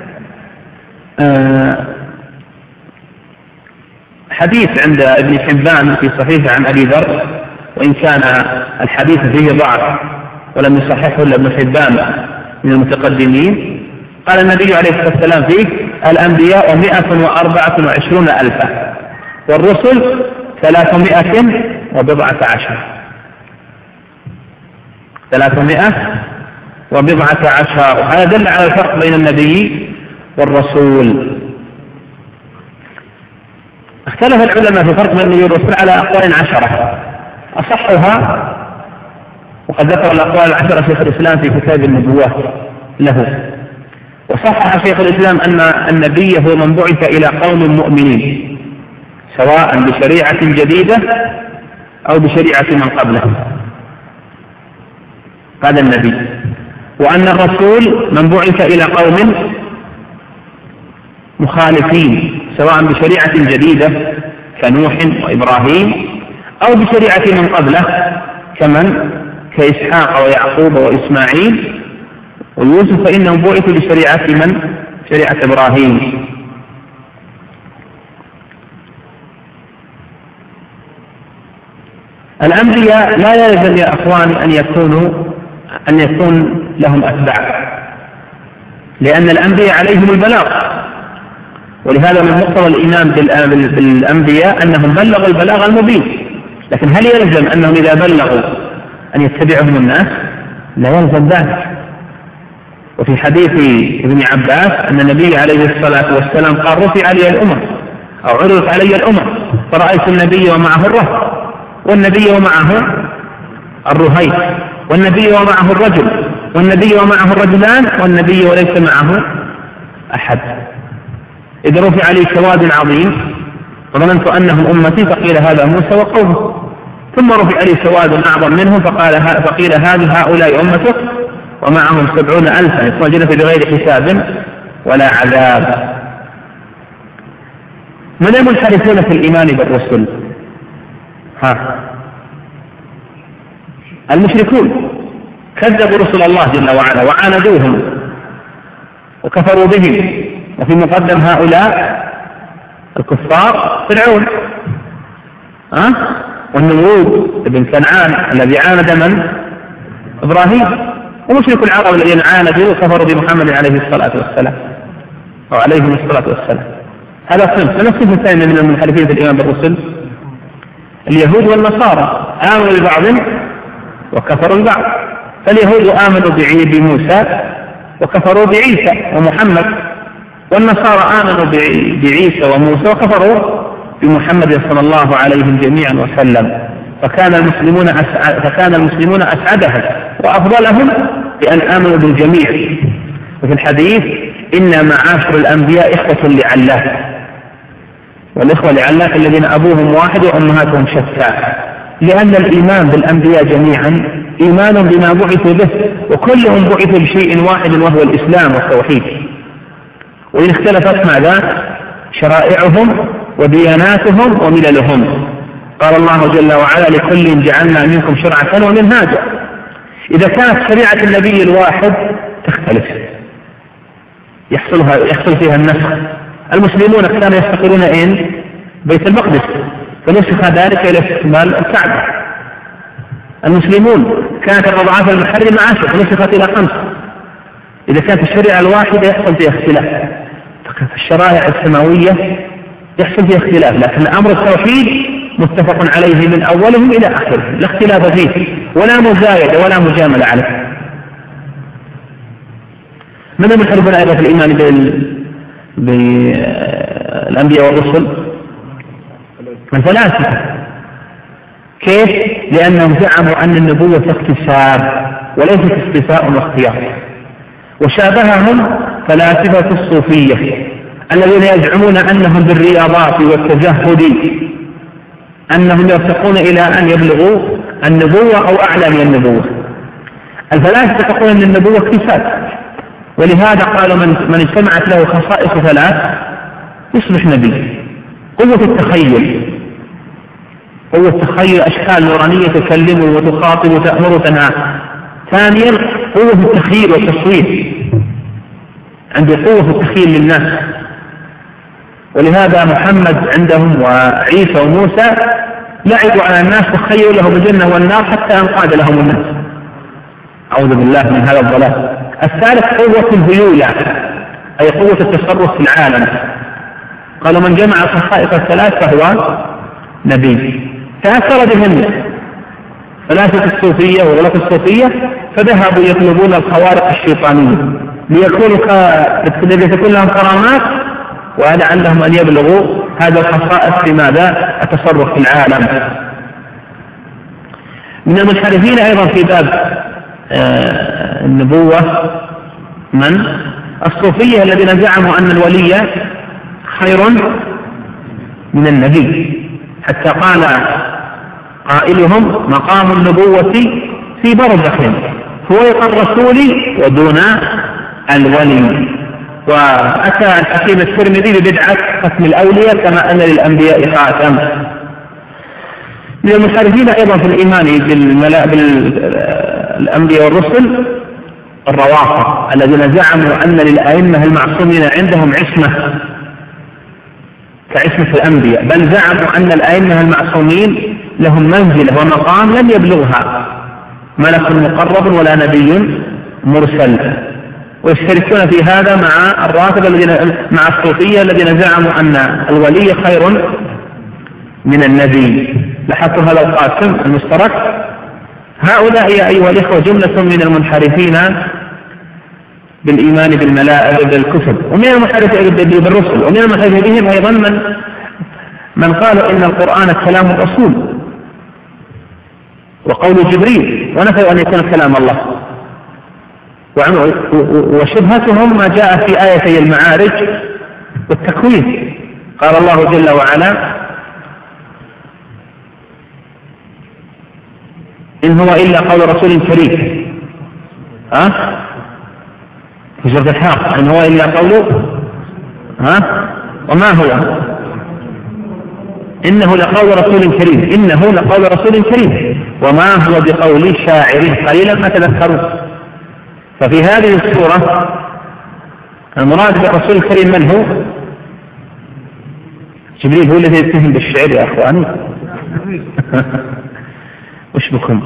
حديث عند ابن حبان في صحيح عن أبي ذر، وإن كان الحديث فيه ضعف ولم يصححه إلا ابن حبان من المتقدمين، قال النبي عليه الصلاة والسلام فيه الأنبياء 124,000 والرسل 319. 319. وهذا دل على الفرق بين النبي والرسول. اختلف العلماء في الفرق بين النبي والرسول على أقوال 10 أصحها، وقد ذكر الأقوال 10 شيخ الإسلام في كتاب النبوات له. وصحح شيخ الإسلام أن النبي هو من بعث إلى قوم مؤمنين سواء بشريعة جديدة أو بشريعة من قبله، هذا النبي. وأن الرسول من بعث إلى قوم مخالفين سواء بشريعة جديدة كنوح وإبراهيم أو بشريعة من قبله كإسحاق ويعقوب وإسماعيل ويوسف، فإنهم بعثوا بشريعة شريعة إبراهيم. الأنبياء لا يلزم يا أخوان أن يكون لهم أتباع، لأن الأنبياء عليهم البلاغ، ولهذا من مقتضى الإيمان بالأنبياء أنهم بلغوا البلاغ المبين. لكن هل يلزم أنهم إذا بلغوا أن يتبعهم الناس؟ لا يلزم ذلك. وفي حديث ابن عباس أن النبي عليه الصلاة والسلام قال رفع علي الأمم أو عرضت علي الأمم فرأيت النبي ومعه الرهط والنبي ومعه الرهيط والنبي ومعه الرجل والنبي ومعه الرجلان والنبي وليس معه أحد. إذا رفع لي سواد عظيم وظننت أنهم أمتي فقيل هذا موسى وقومه، ثم رفع لي سواد أعظم منهم فقيل هؤلاء أمته ومعهم 70,000 يخرجون بغير حساب ولا عذاب. من المنحرفون في الإيمان بالرسل؟ المشركون، كذبوا رسل الله جل وعلا وعاندوهم وكفروا بهم، وفي مقدم هؤلاء الكفار فرعون والنمرود ابن كنعان الذي عاند من؟ إبراهيم، ومشرك العرب الذين عاندوا وكفروا بمحمد عليه الصلاة والسلام أو عليهم الصلاة والسلام. هذا صنف. الصنف الثاني من المنحرفين في الإيمان بالرسل اليهود والنصارى، آمنوا ببعض وكفروا ببعض. فاليهود آمنوا بموسى وكفروا بعيسى ومحمد، والنصارى آمنوا بعيسى وموسى وكفروا بمحمد صلى الله عليهم جميعا وسلم. فكان المسلمون أسعدهم وأفضلهم بأن آمنوا بالجميع. وفي الحديث إن معاشر الأنبياء إخوة لعلات، والإخوة لعلات الذين أبوهم واحد وأمهاتهم شتى، لأن الإيمان بالأنبياء جميعا إيمان بما بعثوا به، وكلهم بعثوا بشيء واحد وهو الإسلام والتوحيد. وإن اختلفت ماذا؟ شرائعهم ودياناتهم ومللهم. قال الله جل وعلا لكل جعلنا منكم شرعة ومنهاجا. إذا كانت شريعة النبي الواحد تختلف، يحصل فيها النسخ. المسلمون كانوا يفتقرون بيت المقدس، فنسخ ذلك إلى استكمال الكعبة. المسلمون كانت الرضعات المحرمة 10 فنسخت إلى 5. إذا كانت الشريعة الواحدة يحصل فيها اختلاف. في الشرائع السماوية يحصل فيها اختلاف، لكن أمر التوحيد متفق عليه من أولهم إلى آخره، لا اختلاف فيه ولا مزايدة ولا مجاملة عليه. من المنحرفون أيضا في الإيمان بالأنبياء والرسل؟ الفلاسفة. كيف؟ لأنهم زعموا أن النبوة اكتساب وليست استفاء واختيار. وشابههم فلاسفة الصوفية الذين يزعمون أنهم بالرياضات والتزهد أنهم يرتقون إلى أن يبلغوا النبوة أو أعلى من النبوة. الفلاسفة يقولون أن النبوة اكتساب، ولهذا قالوا من اجتمعت له خصائص 3 يصبح نبي. قوة التخيل، أشكال نورانية تكلم وتخاطب وتأمر وتنهى. ثانيا قوة التخيل والتصوير، عنده قوة التخيل للناس. ولهذا محمد عندهم وعيسى وموسى لعبوا على الناس وخيروا لهم الجنة والنار حتى انقاد لهم الناس. أعوذ بالله من هذا الضلال. الثالث قوة الهيولة، أي قوة التصرف في العالم. قالوا من جمع الخصائص 3 فهو نبي. تأثر بهم فلاسفة الصوفية وغلاة الصوفية، فذهبوا يطلبون الخوارق الشيطانية لتكون لهم كرامات ولعلهم أن يبلغوا هذا الخصائص في ماذا؟ التصرف في العالم. من المنحرفين أيضا في باب النبوة من؟ الصوفية الذين زعموا أن الولي خير من النبي، حتى قال قائلهم مقام النبوة في برزخ فوق الرسول ودون الولي. وأتى الحكيم الترمذي ببدعة ختم الأولياء كما أن للأنبياء خاتم. من المنحرفين أيضا في الإيمان بالأنبياء والرسل الروافض الذين زعموا أن للأئمة المعصومين عندهم عصمة كعصمة الأنبياء، بل زعموا أن الأئمة المعصومين لهم منزلة ومقام لم يبلغها ملك مقرب ولا نبي مرسل. ويشتركون في هذا مع الرافضة مع الصوفية الذين زعموا أن الولي خير من النبي. لاحظتم هذا القاسم المشترك. هؤلاء أيها الإخوة جملة من المنحرفين بالإيمان بالملائكة بالكتب، ومن المنحرفين بالرسل، ومن المنحرفين بهم أيضا من قالوا إن القرآن كلام الرسول وقول جبريل، ونفوا أن يكون كلام الله. وشبهتهم ما جاء في آيتي المعارج والتكوين. قال الله جل وعلا إن هو إلا قول رسول كريم. في سورة الحاقة إن هو إلا قوله وما هو إنه لقول رسول كريم، إنه لقول رسول كريم وما هو بقول شاعر قليلا ما تذكرون. ففي هذه السورة المراد بالرسول الكريم من هو؟ جبريل هو الذي يتهم بالشعر يا أخواني. وش بكم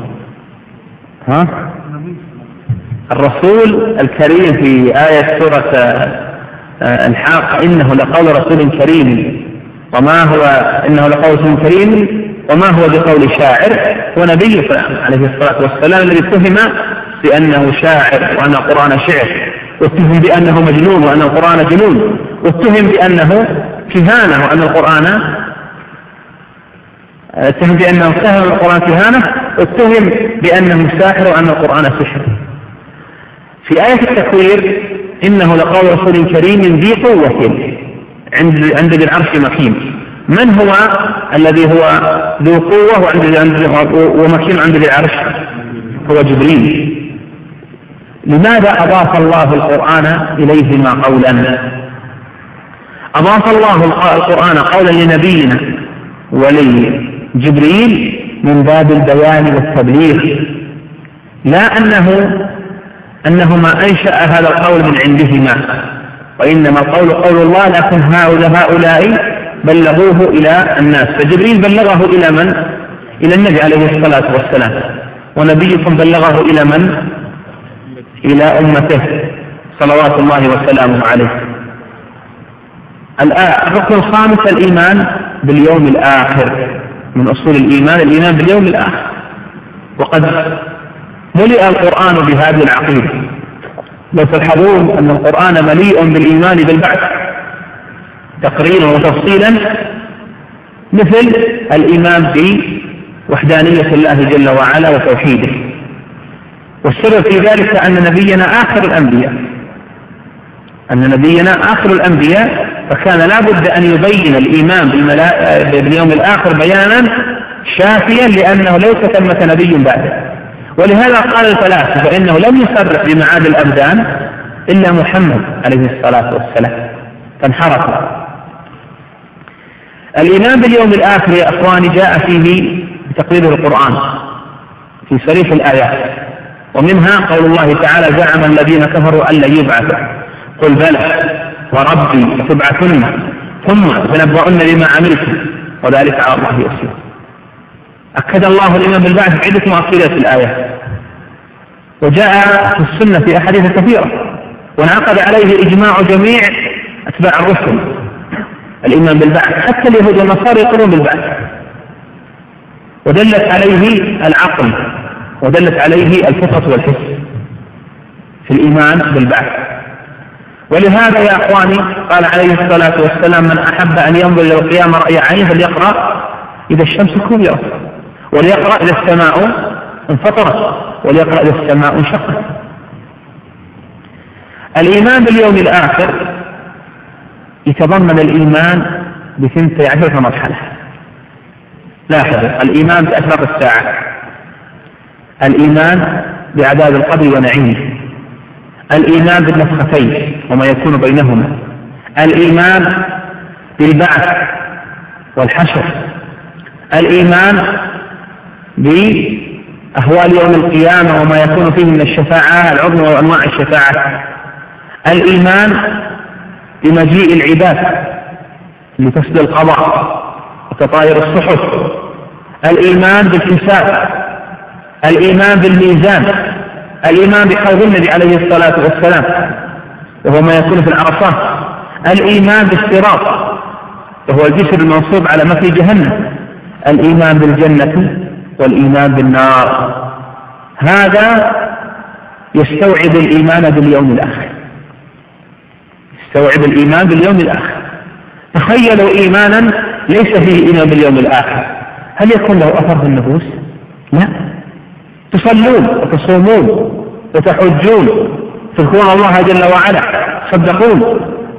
الرسول الكريم في آية سورة الحاقة إنه لقول رسول كريم وما هو إنه لقول رسول كريم وما هو بقول شاعر، ونبي عليه الصلاة والسلام الذي اتهم بأنه شاعر وأن القرآن شعر، واتهم بأنه مجنون وأن القرآن جنون، واتهم بأنه كهانة وأن القرآن اتهم بأنه سهل القرآن كهانة، واتهم بأنه ساحر وأن القرآن سحر. في آية التكوير إنه لقول رسول كريم ذي قوة عند ذي العرش مكين. من هو الذي هو ذو قوة ومكين عند ذي العرش؟ هو جبريل. لماذا أضاف الله القرآن إليهما قولا؟ أضاف الله القرآن قولا لنبينا ولجبريل من باب البيان والتبليغ، لا أنهما أنشأ هذا القول من عندهما، وإنما القول قول الله، لكن هؤلاء بلغوه إلى الناس. فجبريل بلغه إلى من؟ إلى النبي عليه الصلاة والسلام، ونبيكم بلغه إلى من؟ إلى أمته صلوات الله وسلامه عليه. الركن الخامس الإيمان باليوم الآخر، من أصول الإيمان باليوم الآخر. وقد ملئ القرآن بهذه العقيدة. لو تلحظون أن القرآن مليء بالإيمان بالبعث تقريرا وتفصيلا، مثل الإيمان بوحدانية الله جل وعلا وتوحيده. والسبب في ذلك أن نبينا آخر الأنبياء، فكان لا بد أن يبين الإيمان باليوم الآخر بيانا شافيا، لأنه ليس ثمة نبي بعده. ولهذا قال الفلاسفة فإنه لم يصرح بمعاد الأبدان إلا محمد عليه الصلاة والسلام، فانحرف. الإيمان باليوم الآخر يا أخواني جاء فيه بتقرير القرآن في صريح الآيات، ومنها قول الله تعالى: زعم الذين كفروا أن لن يبعثوا، قل بلى وربي لتبعثن ثم تنبؤن بما عملتم وذلك على الله يسير. أكد الله الإيمان بالبعث في عدة مؤكدات في الآية، وجاء في السنة في أحاديث كثيرة، وانعقد عليه إجماع جميع أتباع الرسل الإيمان بالبعث، حتى اليهود والنصارى يقولون بالبعث، ودلت عليه العقل ودلت عليه الفطرة والحس في الإيمان بالبعث. ولهذا يا أخواني قال عليه الصلاة والسلام: من أحب أن ينظر إلى القيامة رأي عينه فليقرأ إذا الشمس كورت، وليقرأ إذا السماء انفطرت، وليقرأ إذا السماء انشقت. الإيمان باليوم الآخر يتضمن الإيمان ب12 مرحلة. لاحظوا: الإيمان بأشراط الساعة، الإيمان بعذاب القبر ونعيمه، الإيمان بالنفختين وما يكون بينهما، الإيمان بالبعث والحشر، الإيمان بأهوال يوم القيامة وما يكون فيه من الشفاعة العظمى وأنواع الشفاعة، الإيمان بمجيء العباد لفسد القضاء وتطاير الصحف، الإيمان بالحساب، الإيمان بالميزان، الإيمان بحوض النبي عليه الصلاة والسلام وهو ما يكون في العرصات، الإيمان بالصراط وهو الجسر المنصوب على متن جهنم، الإيمان بالجنة والإيمان بالنار. هذا يستوعب الإيمان باليوم الآخر، يستوعب الإيمان باليوم الآخر. تخيلوا إيمانا ليس فيه إيمان باليوم الآخر، هل يكون له أثر في النفوس؟ لا. تصلون وتصومون وتحجون، تذكرون الله جل وعلا، تصدقون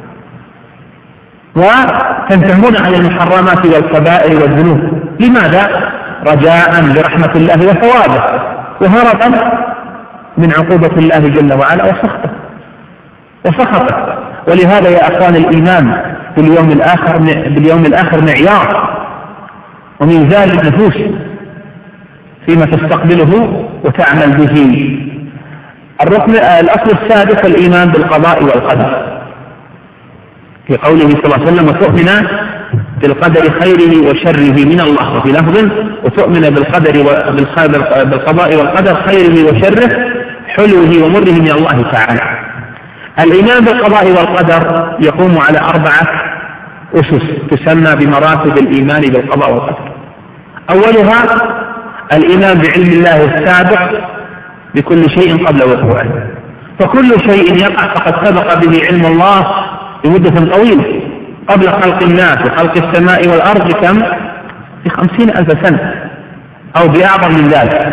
وتنتهون عن المحرمات والكبائر والذنوب. لماذا؟ رجاء لرحمة الله وثوابه، وهربا من عقوبة الله جل وعلا وسخطه. وسخطه. ولهذا يا أخوان الإيمان باليوم الآخر معيار وميزان للنفوس فيما تستقبله وتعمل به. الأصل السادس الإيمان بالقضاء والقدر، في قوله صلى الله عليه وسلم: وتؤمن بالقدر خيره وشره من الله، وفي لفظ: وتؤمن بالقضاء والقدر خيره وشره حلوه ومره من الله تعالى. الإيمان بالقضاء والقدر يقوم على 4 أسس تسمى بمراتب الإيمان بالقضاء والقدر. أولها الإيمان بعلم الله السابق بكل شيء قبل وقوعه، فكل شيء يقع فقد سبق به علم الله لمدة طويلة قبل خلق الناس وخلق السماء والأرض كم؟ ب50,000 سنة أو بأعظم من ذلك.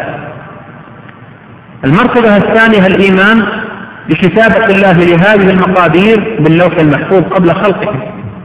المرتبة الثانية الإيمان بكتابة الله لهذه المقادير باللوح المحفوظ قبل خلقه.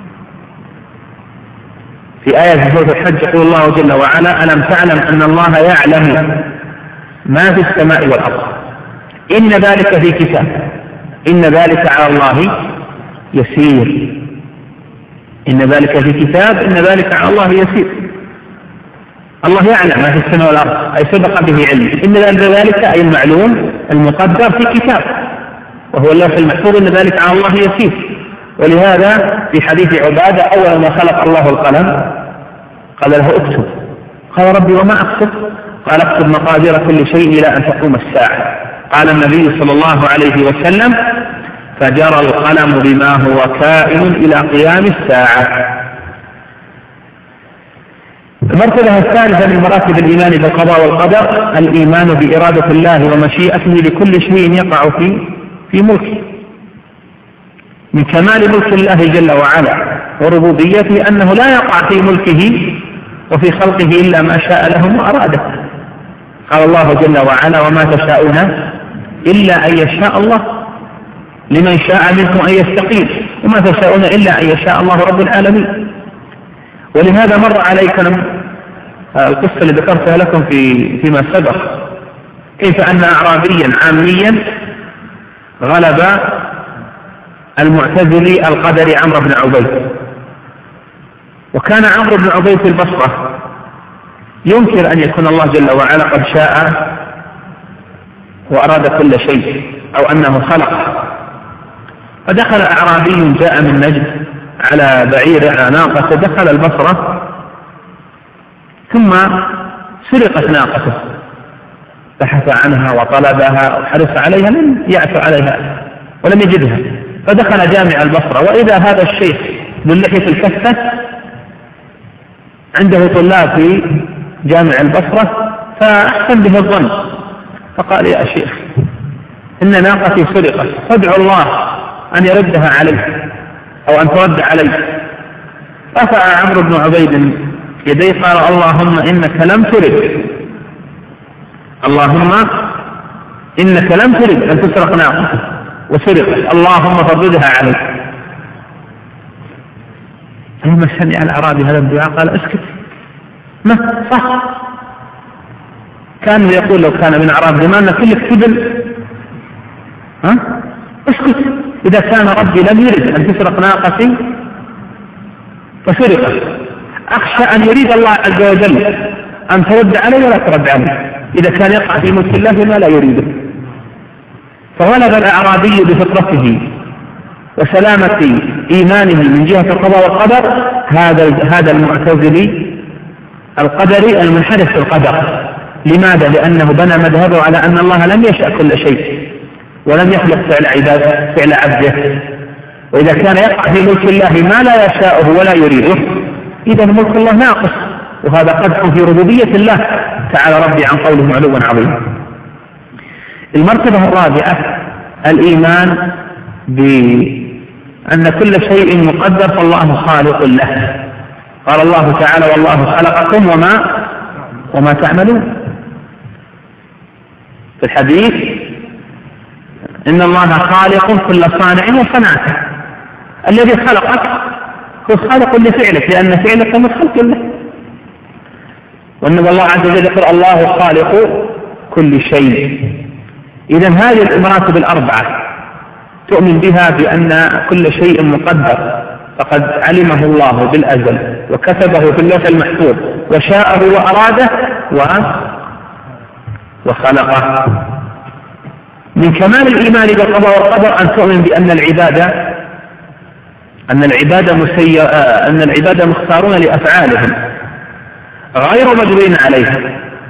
في آية سورة الحج يقول الله جل وعلا: ألم تعلم أن الله يعلم ما في السماء والأرض إن ذلك في كتاب إن ذلك على الله يسير. إن ذلك في كتاب إن ذلك على الله يسير. الله يعلم ما في السماء والأرض أي سبق به علم. إن ذلك أي المعلوم المقدر في كتاب وهو اللوح المحفوظ إن ذلك على الله يسير. ولهذا في حديث عبادة أول ما خلق الله القلم قال له: اكتب. قال: ربي وما أكتب؟ قال: اكتب مقادير كل شيء إلى أن تقوم الساعة. قال النبي صلى الله عليه وسلم: فجرى القلم بما هو كائن إلى قيام الساعة. المرتبة الثالثة من مراتب الإيمان بالقضاء والقدر الإيمان بإرادة الله ومشيئته لكل شيء يقع في ملكه. من كمال ملك الله جل وعلا وربوبيته أنه لا يقع في ملكه وفي خلقه إلا ما شاء لهم وأراده. قال الله جل وعلا: وما تشاءون إلا أن يشاء الله لمن شاء منكم أن يستقيم وما تشاءون إلا أن يشاء الله رب العالمين. ولهذا مر عليكم القصة اللي ذكرتها لكم فيما سبق، كيف أن أعرابيا عاميا غلب المعتزلي القدري عمرو بن عبيد. وكان عمرو بن عبيد في البصرة ينكر أن يكون الله جل وعلا قد شاء وأراد كل شيء أو أنه خلق. فدخل أعرابي جاء من نجد على بعير على ناقة، دخل البصرة ثم سرقت ناقته، بحث عنها وطلبها وحرص عليها لم يعث عليها ولم يجدها، فدخل جامع البصرة وإذا هذا الشيخ من لحية الكفة عنده طلاب في جامع البصرة فأحسن به الظن، فقال: يا شيخ إن ناقتي سرقت فادعو الله أن يردها عليه أو أن ترد عليه. رفع عمرو بن عبيد يديه قال: اللهم إنك لم ترد، اللهم إنك لم ترد أن تسرق ناقتي وسرقت، اللهم فردها عليه. فلما سمع الأعرابي هذا الدعاء قال: اسكت، ما صح، كان يقول لو كان من أعراب زماننا كلك سبل، اسكت، إذا كان ربي لم يرد أن تسرق ناقتي فسرقت، أخشى أن يريد الله عز وجل أن ترد علي ولا ترد علي، إذا كان يقع في ملك الله ما لا يريده. فغلب الأعرابي بفطرته وسلامة إيمانه من جهة القضاء والقدر هذا المعتزلي القدري المنحرف في القدر. لماذا؟ لأنه بنى مذهبه على أن الله لم يشأ كل شيء ولم يخلق فعل عبده، وإذا كان يقع في ملك الله ما لا يشاءه ولا يريده إذا ملك الله ناقص، وهذا قدح في ربوبية الله تعالى ربي عن قوله علوا عظيما. المرتبة الرابعة الإيمان بأن كل شيء مقدر فالله خالق له. قال الله تعالى: والله خلقكم وما تعملون. في الحديث: إن الله خالق كل صانع وصنعته. الذي خلقك هو خالق لفعلك لأن فعلك من خلق له. وأن الله عز وجل يقول: الله خالق كل شيء. إذن هذه المراتب الأربعة تؤمن بها بأن كل شيء مقدر، فقد علمه الله بالأزل وكتبه في اللوح المحفوظ وشاءه وأراده وخلقه. من كمال الإيمان بالقضاء والقدر أن تؤمن بأن العباد مختارون لأفعالهم غير مجبورين عليها،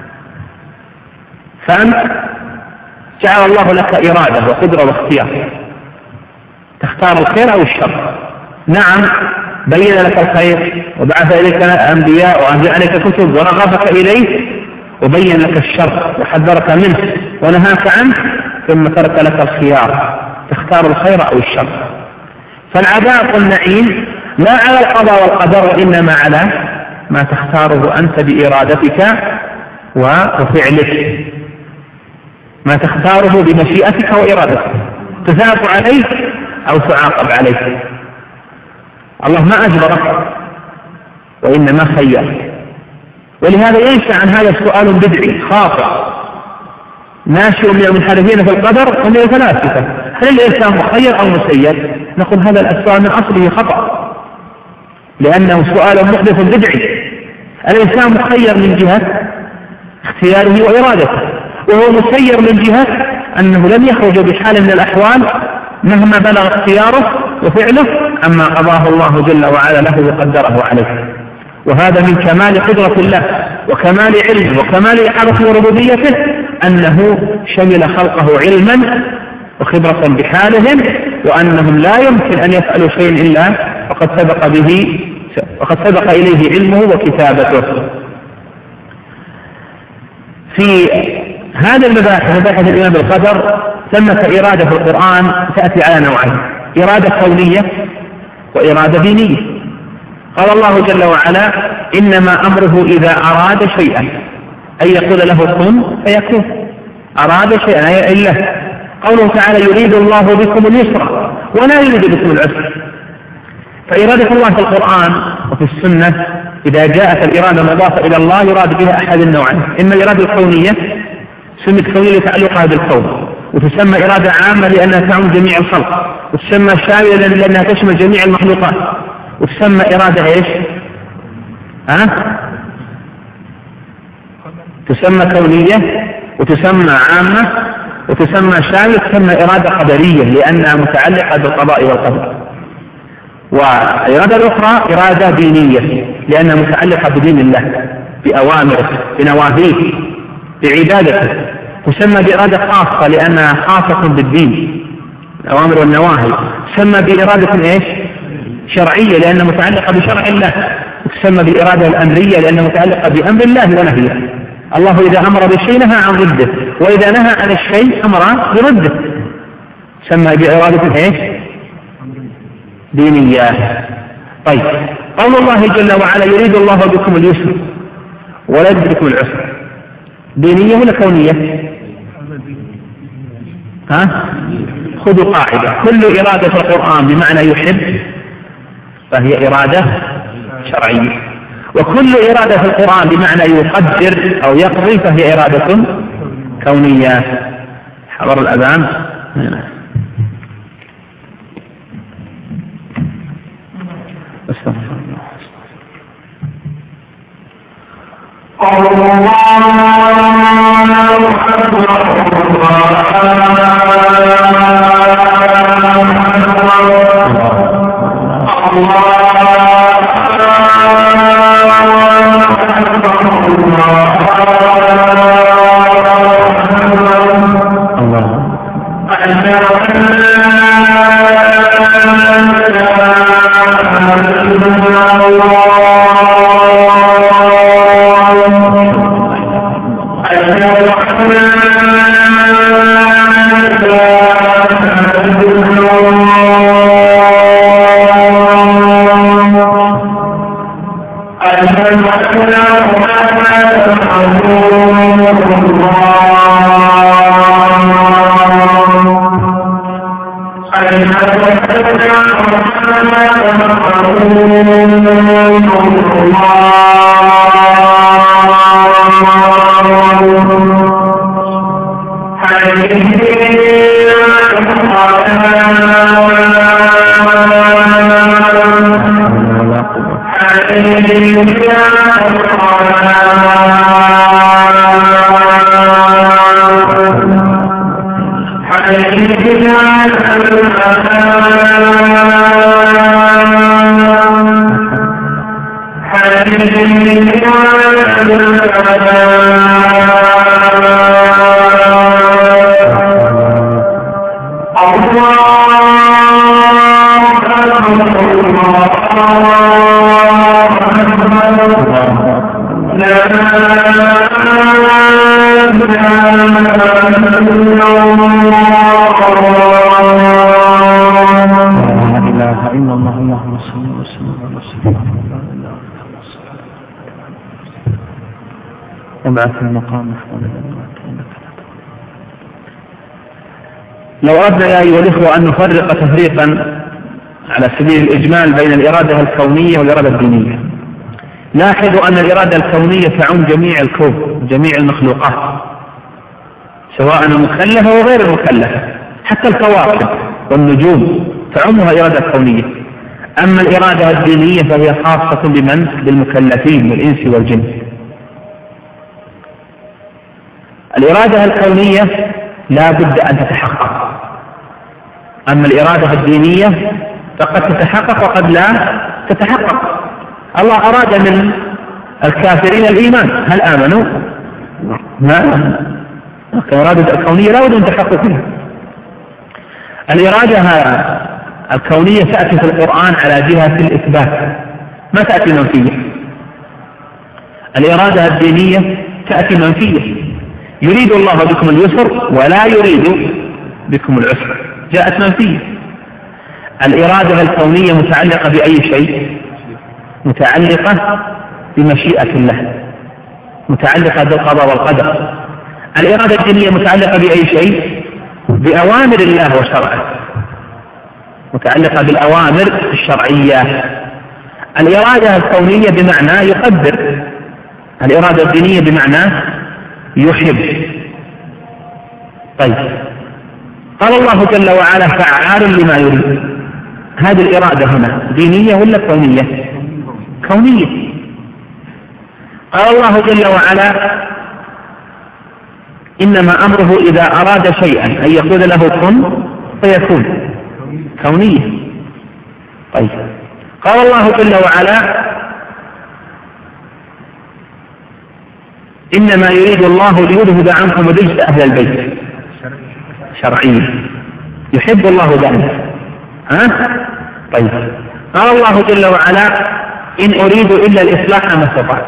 فأنت جعل الله لك إرادة وقدرة واختيار، تختار الخير أو الشر. نعم، بين لك الخير وبعث إليك أنبياء وأنزل عليك كتب ورغبك إليه، وبين لك الشر وحذرك منه ونهاك عنه، ثم ترك لك الخيار تختار الخير أو الشر. فالعذاب والنعيم لا على القضاء والقدر، وإنما على ما تختاره أنت بإرادتك وفعلك، ما تختاره بمشيئتك وإرادتك، تثاب عليه أو تعاقب عليه. الله ما أجبرك وإنما خيرك. ولهذا ينشأ عن هذا سؤال بدعي خاطئ ناشئ من المنحرفين في القدر ومن الفلاسفة: هل الإنسان مخير أو مسير؟ نقول هذا السؤال من أصله خطأ، لأنه سؤال محدث بدعي. الإنسان مخير من جهة اختياره وإرادته، وهو مسير من جهة أنه لم يخرج بحال من الأحوال مهما بلغ اختياره وفعله عما قضاه الله جل وعلا له وقدره عليه. وهذا من كمال قدرة الله وكمال علمه وكمال إحاطته وربوبيته أنه شمل خلقه علما وخبرة بحالهم، وأنهم لا يمكن أن يفعلوا شيء إلا وقد سبق إليه علمه وكتابته. في هذا مباحث الإيمان بالقدر ثمة إرادة في القرآن تأتي على نوعين: إرادة كونية وإرادة دينية. قال الله جل وعلا: إنما أمره إذا أراد شيئا أن يقول له كن فيكون. أراد شيئا أي إله. قوله تعالى: يريد الله بكم اليسر ولا يريد بكم العسر. فإرادة الله في القرآن وفي السنة إذا جاءت الإرادة مضافة إلى الله يراد بها أحد النوعين: إما الإرادة الكونية سمت كونية لتعلقها بالكون، وتسمى إرادة عامة لأنها تعم جميع الخلق، وتسمى شاملة لأنها تشمل جميع المخلوقات، وتسمى إرادة إيش؟ تسمى كونية وتسمى عامة وتسمى شاملة، تسمى إرادة قدرية لأنها متعلقة بالقضاء والقدر. والإرادة الأخرى إرادة دينية لأنها متعلقة بدين الله، بأوامره، بنواهيه، بعبادته. تسمى بإرادة خاصة لأنها خاصة بالدين، الأوامر والنواهي. تسمى بإرادة إيش؟ شرعية لأنها متعلقة بشرع الله. وتسمى بالإرادة الأمرية لأنها متعلقة بأمر الله ونهيه. الله إذا أمر بشيء نهى عن ضده، وإذا نهى عن الشيء أمر برده. تسمى بإرادة إيش؟ دينية. طيب، قول الله جل وعلا: يريد الله بكم اليسر ولا يريد بكم العسر، دينية ولا كونية؟ خذوا قاعدة: كل إرادة في القرآن بمعنى يحب فهي إرادة شرعية، وكل إرادة في القرآن بمعنى يقدر أو يقضي فهي إرادة كونية. حضر الأذان. استغفر الله لو أردنا يا أيها الإخوة أن نفرق تفريقا على سبيل الإجمال بين الإرادة الكونية والإرادة الدينية، لاحظوا أن الإرادة الكونية تعم جميع الكون، جميع المخلوقات، سواء المكلفة وغير المكلفة، حتى الكواكب والنجوم تعمها الإرادة الكونية. أما الإرادة الدينية فهي خاصة بمن؟ بالمكلفين والإنس والجن. الإرادة الكونية لا بد أن تتحقق، أما الإرادة الدينية فقد تتحقق وقد لا تتحقق. الله أراد من الكافرين الإيمان، هل آمنوا؟ لا. الإرادة الكونية لا بد أن تحقق. الإرادة الكونية تأتي في القرآن على جهة الإثبات، ما تأتي منفية. الإرادة الدينية تأتي منفية، يريد الله بكم اليسر ولا يريد بكم العسر، جاءت منفية. الإرادة الكونية متعلقة بأي شيء؟ متعلقة بمشيئة الله، متعلقة بالقضاء والقدر. الإرادة الدينية متعلقة بأي شيء؟ بأوامر الله وشرعه، متعلقة بالأوامر الشرعية. الإرادة الكونية بمعنى يقدر، الإرادة الدينية بمعنى يحب. طيب، قال الله جل وعلا فعال لما يريد، هذه الإرادة هنا دينية ولا كونية؟ كونية. قال الله جل وعلا إنما أمره إذا أراد شيئا أن يقول له كن فيكون، كونية. طيب، قال الله جل وعلا إنما يريد الله ليذهب عنكم رجس أهل البيت، شرعية، يحب الله ذلك. طيب، قال الله جل وعلا إن أريد إلا الإصلاح ما استطعت،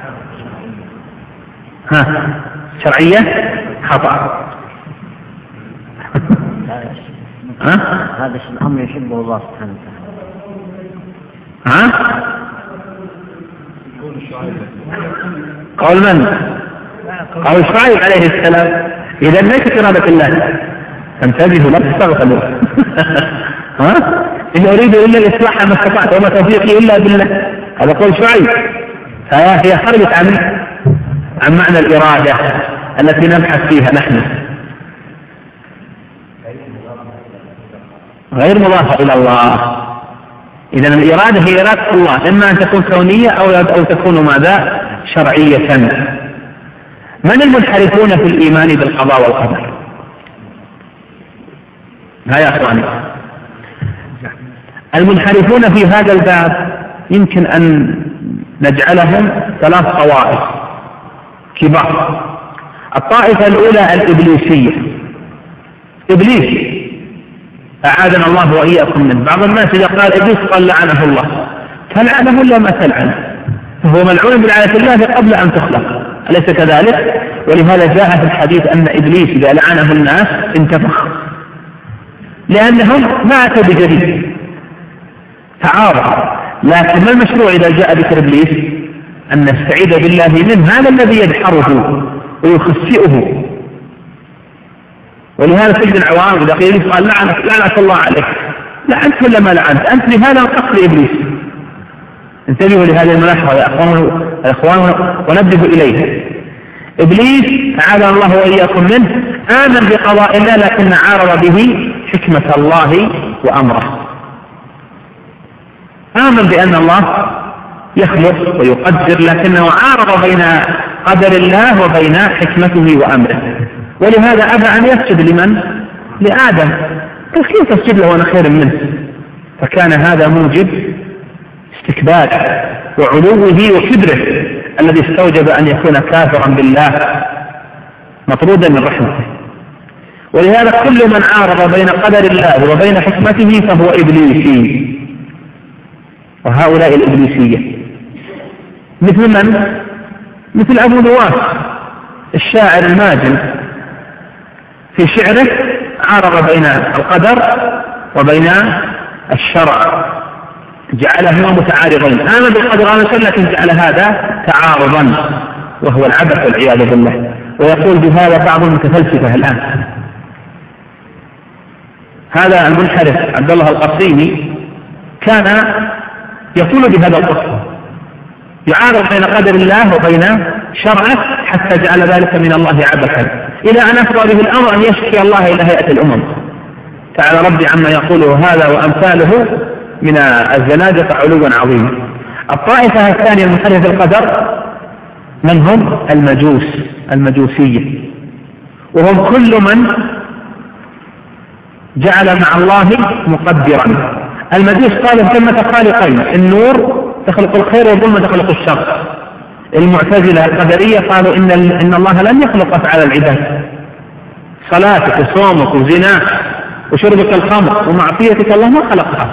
شرعية خطأ. هذا الأمر يحبه الله سبحانه وتعالى. قول من؟ قول شعيب عليه السلام. إذا ليست إرادة الله، فانتبهوا لا تستغفلوا. إن أريد إلا الإصلاح ما استطعت وما توفيقي إلا بالله، هذا قول شعيب. فهي خرجت عن معنى الإرادة التي نبحث فيها نحن، غير مضافة إلى الله. إذن الإرادة هي إرادة الله، إما أن تكون كونية أو تكون ماذا؟ شرعية. من المنحرفون في الإيمان بالقضاء والقدر؟ ها يا أخواني، المنحرفون في هذا الباب يمكن أن نجعلهم 3 طوائف كبار. الطائفة الأولى الإبليسية، إبليس أعاذنا الله وإياكم منه. بعض الناس إذا قال إبليس قال لعنه الله، تلعنه ولا ما تلعنه؟ فهو ملعون بلعنة الله قبل أن تخلق، أليس كذلك؟ ولهذا جاء في الحديث أن إبليس إذا لعنه الناس انتفخ، لأنهم ما أتوا بجديد، تعارض. لكن ما المشروع إذا جاء ذكر إبليس؟ أن نستعيذ بالله منه، هذا الذي يدحره ويخسئه. ولهذا تجد العوام إذا قيل قال لعنة الله عليك، لعنت ولا ما لعنت؟ أنت لهذا القصد إبليس. انتبهوا لهذه الملاحظة يا أخوان ونبه إليها. إبليس أعاذنا الله وإياكم منه آمن بقضاء الله، لكن عارض به حكمة الله وأمره. آمن بأن الله يخلق ويقدر، لكنه عارض بين قدر الله وبين حكمته وأمره. ولهذا أبى أن يسجد لمن؟ لآدم. قال كيف تسجد له وأنا خير منه؟ فكان هذا موجب استكبار وعلوه وكبره الذي استوجب أن يكون كافرا بالله مطرودا من رحمته. ولهذا كل من عارض بين قدر الله وبين حكمته فهو إبليسي. وهؤلاء الإبليسية مثل من؟ مثل أبو نواس الشاعر الماجن، في شعره عارض بين القدر وبين الشرع، جعلهما متعارضين. آمن بالقدر آمن بالشرع، لكن جعل هذا تعارضا وهو العبث والعياذ بالله. ويقول بهذا بعض المتفلسفة الآن. هذا المنحرف عبد الله القصيمي كان يقول بهذا القصة، يعارض بين قدر الله وبين شرعه حتى جعل ذلك من الله عبثا، إلى أن أفضى به الأمر أن يشكي الله إلى هيئة الأمم. تعالى ربي عما يقوله هذا وأمثاله من الزنادقة علوا عظيما. الطائفة الثانية المنحرفة القدر من هم؟ المجوسية، وهم كل من جعل مع الله مقدرا. المجوس قالوا ثمة خالقين، النور تخلق الخير والظلمة تخلق الشر. المعتزلة القدرية قالوا إن الله لم يخلق أفعال العباد، صلاتك وصومك وزناك وشربك الخمر ومعصيتك الله ما خلقها،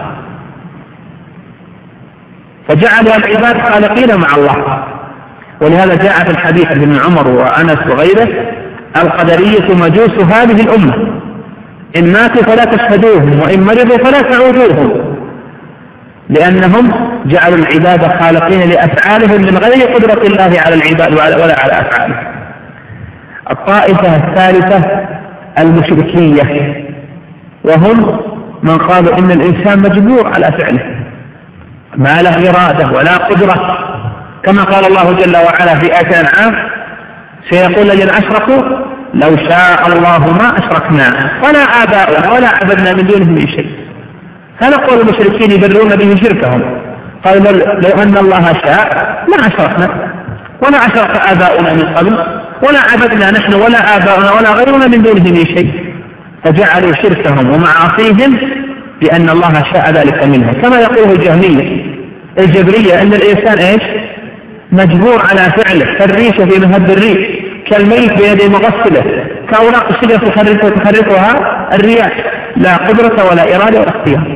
فجعلوا العباد خالقين مع الله. ولهذا جاء في الحديث ابن عمر وأنس وغيره: القدرية مجوس هذه الأمة، إن ماتوا فلا تشهدوهم وإن مرضوا فلا تعودوهم، لأنهم جعلوا العباد خالقين لأفعالهم من غير قدرة الله على العباد ولا على أفعالهم. الطائفة الثالثة المشركية، وهم من قالوا إن الإنسان مجبور على فعله، ما له إرادة ولا قدرة، كما قال الله جل وعلا في آية الأنعام: سيقول الذين أشركوا لو شاء الله ما أشركنا ولا آباؤنا ولا عبدنا من دونه من شيء. هذا قول المشركين يبررون به شركهم، قالوا لو أن الله شاء ما أشركنا ولا أشرك آباؤنا من قبل ولا عبدنا نحن ولا آباؤنا ولا غيرنا من دونه من شيء، فجعلوا شركهم ومعاصيهم بأن الله شاء ذلك منها، كما يقول الجبرية أن الإنسان إيش؟ مجبور على فعله، كالريشة في مهب الريح، كالميت بيد مغسله، كأوراق الشجر تحركها الرياح، لا قدرة ولا إرادة ولا اختيار.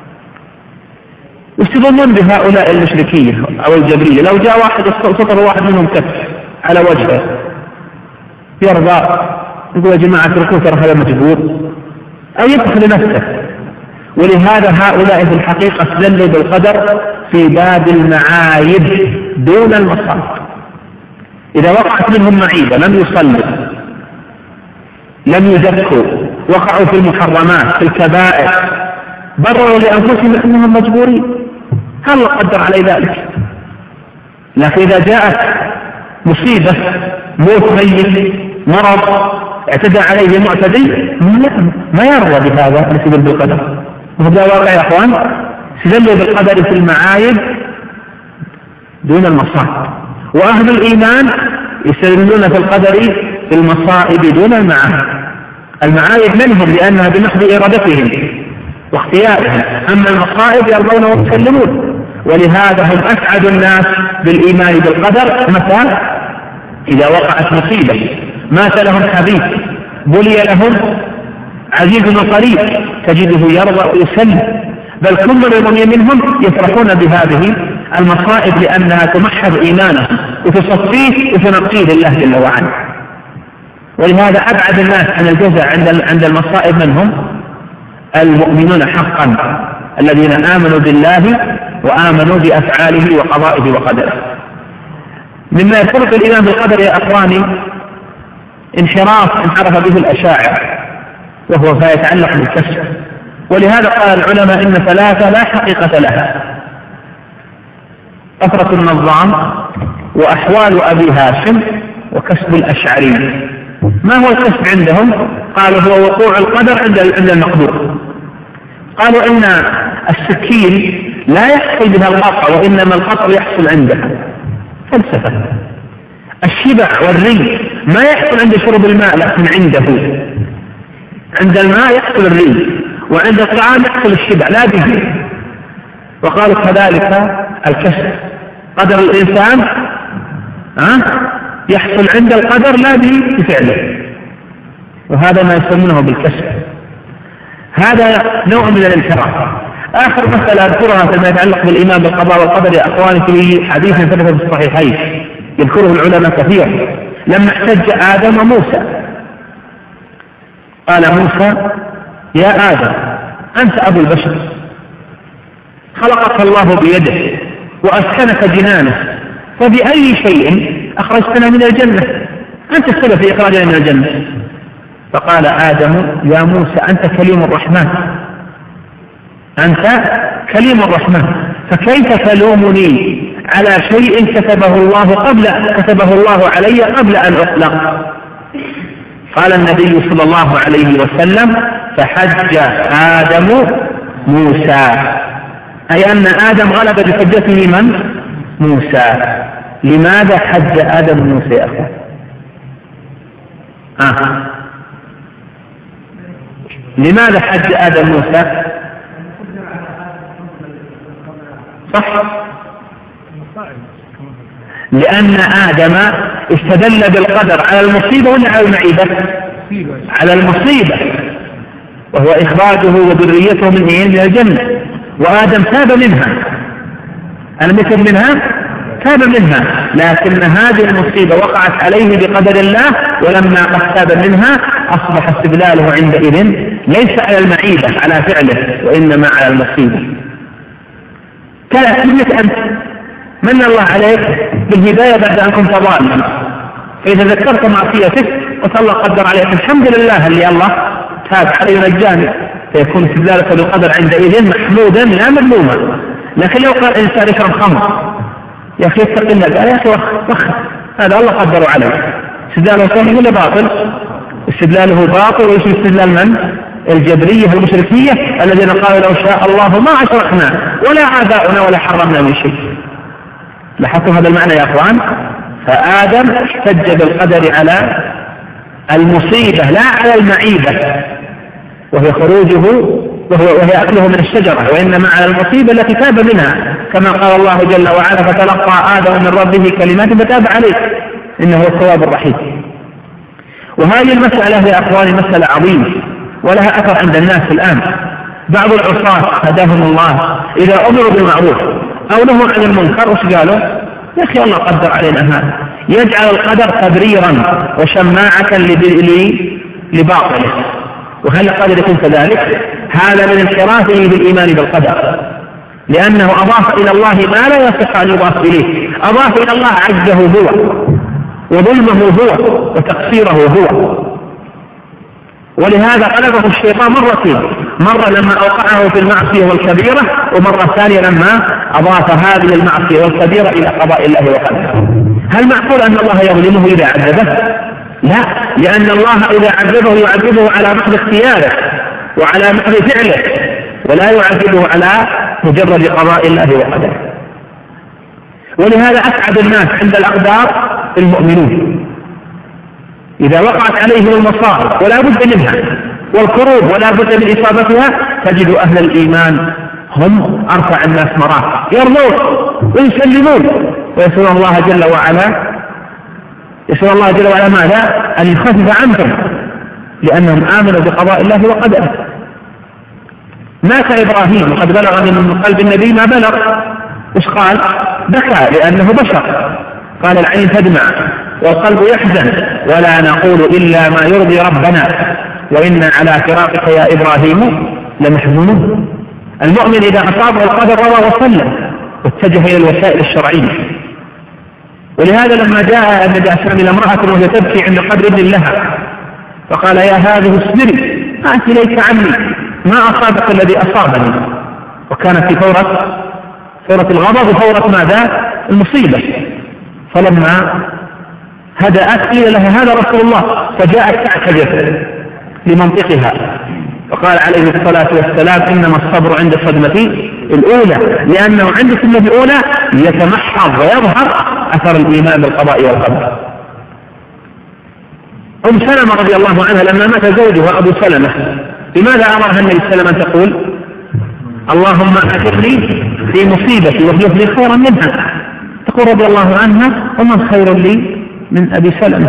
يستظنون بهؤلاء المشركية أو الجبرية، لو جاء واحد سطر واحد منهم كف على وجهه يرضى، يقول يا جماعة اتركوه ترى هذا مجبور، أو يدخل لنفسه. ولهذا هؤلاء في الحقيقة استدلوا بالقدر في باب المعايب دون المصائب. إذا وقعت منهم معيبة، لم يصلوا لم يزكوا، وقعوا في المحرمات في الكبائر، برروا لأنفسهم أنهم مجبورين، هل قدر علي ذلك؟ لكن إذا جاءت مصيبة، موت ميت، مرض، اعتدى عليه معتدي، ما يرضى بهذا الاستدلال بالقدر. وهذا واقع يا أخوان، استدلوا بالقدر في المعايب دون المصائب. وأهل الإيمان يستدلون في القدر في المصائب دون المعايب. المعايب منهم لأنها بمحض إرادتهم واختيارهم، أما المصائب يرضون ويسلمون. ولهذا هم أسعد الناس بالإيمان بالقدر متى؟ إذا وقعت مصيبة، مات لهم حبيب، بلي لهم عزيز قريب، تجده يرضى ويسلم. بل كل المؤمنين منهم يفرحون بهذه المصائب لأنها تمحض إيمانه وتصفيه وتنقيه لله جل وعلا. ولهذا أبعد الناس عن الجزاء عند المصائب منهم المؤمنون حقا، الذين آمنوا بالله وآمنوا بأفعاله وقضائه وقدره. مما يفرق الإيمان بالقدر يا أخواني انحرف به الأشاعرة، وهو ما يتعلق بالكسب. ولهذا قال العلماء إن ثلاثة لا حقيقة لها: أثرة النظام، وأحوال أبي هاشم، وكسب الأشعري. ما هو الكسب عندهم؟ قالوا هو وقوع القدر عند المقدور. قالوا إن السكين لا يحصل بها القطع، وإنما القطع يحصل عندها. فلسفة. الشبع والري ما يحصل عند شرب الماء، لكن عنده. عند الماء يحصل الري، وعند الطعام يحصل الشبع لا به. وقالوا كذلك الكسب، قدر الإنسان يحصل عند القدر لا بفعله، وهذا ما يسمونه بالكسب. هذا نوع من الانحراف. آخر مسألة أذكرها فيما يتعلق بالإيمان بالقضاء والقدر يا أخواني، في حديث ثبت في الصحيحين يذكره العلماء كثير، لما احتج آدم وموسى قال موسى: يا آدم أنت أبو البشر، خلقك الله بيده وأسكنك جنانه، فبأي شيء أخرجتنا من الجنة؟ أنت السبب في إخراجنا من الجنة. فقال آدم: يا موسى أنت كليم الرحمن، أنت كليم الرحمن، فكيف تلومني على شيء كتبه الله علي قبل أن أخلق؟ قال النبي صلى الله عليه وسلم: فحج آدم موسى، أي أن آدم غلب بحجته من؟ موسى. لماذا حج آدم موسى يا أخوان؟ لماذا حج آدم موسى؟ صح، لأن آدم استدل بالقدر على المصيبة ولا على المعيبة؟ على المصيبة، وهو إخراجه وذريته من الجنة، وآدم تاب منها. ألم يتب منها؟ تاب منها، لكن هذه المصيبة وقعت عليه بقدر الله، ولما قد تاب منها أصبح استدلاله عندئذ ليس على المعيبة على فعله، وإنما على المصيبة. كذلك أنت من الله عليك بالهداية بعد أن كنت ضالا، فإذا ذكرت معصيتك وصلى قدر عليك الحمد لله اللي الله تاب عليه ونجاني، فيكون استدلالك بالقدر عندئذ محمودا لا مذموما. لكن لو قال إنسان يشرب خمر، يا أخي اتق الله، قال يا أخي وخر، هذا الله قدره عليه، استدلاله صحيح ولا باطل؟ استدلاله باطل. وإيش استدلال من؟ الجبرية المشركية الذين قالوا لو شاء الله ما أشركنا ولا آباؤنا ولا حرمنا من شيء. لاحظتم هذا المعنى يا أخوان؟ فآدم احتج بالقدر على المصيبة لا على المعيبة، وهي خروجه وهي أكله من الشجرة، وإنما على المصيبة التي تاب منها، كما قال الله جل وعلا: فتلقى آدم من ربه كلمات فتاب عليه إنه هو التواب الرحيم. وهذه المسألة يا أخواني مسألة عظيمة ولها أثر عند الناس الآن. بعض العصاة هداهم الله إذا أمروا بالمعروف أو نهوا عن المنكر وش قالوا؟ يا أخي الله قدر علينا هذا، يجعل القدر تبريرا وشماعة لباطله. وهل القدر يكون كذلك؟ هذا من انحرافه بالإيمان بالقدر، لأنه أضاف إلى الله ما لا يصح أن يضاف إليه، أضاف إلى الله عجزه هو وظلمه هو وتقصيره هو. ولهذا غلبه الشيطان مرتين، مرة لما أوقعه في المعصية والكبيرة، ومرة ثانية لما أضاف هذه المعصية والكبيرة إلى قضاء الله وقدره. هل معقول أن الله يظلمه إذا عذبه؟ لا، لأن الله إذا عذبه يعذبه على محض اختياره وعلى محض فعله، ولا يعذبه على مجرد قضاء الله وقدره. ولهذا أسعد الناس عند الأقدار المؤمنون، إذا وقعت عليهم المصائب ولا بد منها والكروب ولا بد من إصابتها، تجد أهل الإيمان هم أرفع الناس مراتب، يرضون ويسلمون، ويسأل الله جل وعلا ماذا؟ أن يخفف عنهم، لأنهم آمنوا بقضاء الله وقدره. مات إبراهيم وقد بلغ من قلب النبي ما بلغ، وش قال؟ بكى لأنه بشر، قال العين تدمع والقلب يحزن ولا نقول إلا ما يرضي ربنا وإنا على فراقك يا إبراهيم لمحزونون. المؤمن إذا أصابه القدر روى وسلم واتجه إلى الوسائل الشرعية. ولهذا لما جاء النبي صلى الله عليه وسلم إلى امرأة وهي تبكي عند قبر ابن لها فقال: يا هذه اصبري، أنت ليس عني ما أصابك الذي أصابني. وكانت في فورة الغضب وفورة ماذا؟ المصيبة. فلما هدأت قيل لها: هذا رسول الله، فجاءت تعتذر لمنطقها وقال عليه الصلاة والسلام إنما الصبر عند الصدمة الأولى، لأنه عند الصدمة الأولى يتمحض ويظهر أثر الإيمان بالقضاء والقدر. أم سلمة رضي الله عنها لما مات زوجها أبو سلمة، لماذا أمرها النبي صلى الله عليه وسلم أن تقول اللهم أجرني في مصيبتي واخلف لي خيرا منها؟ تقول رضي الله عنها ومن خير لي من أبي سلمة؟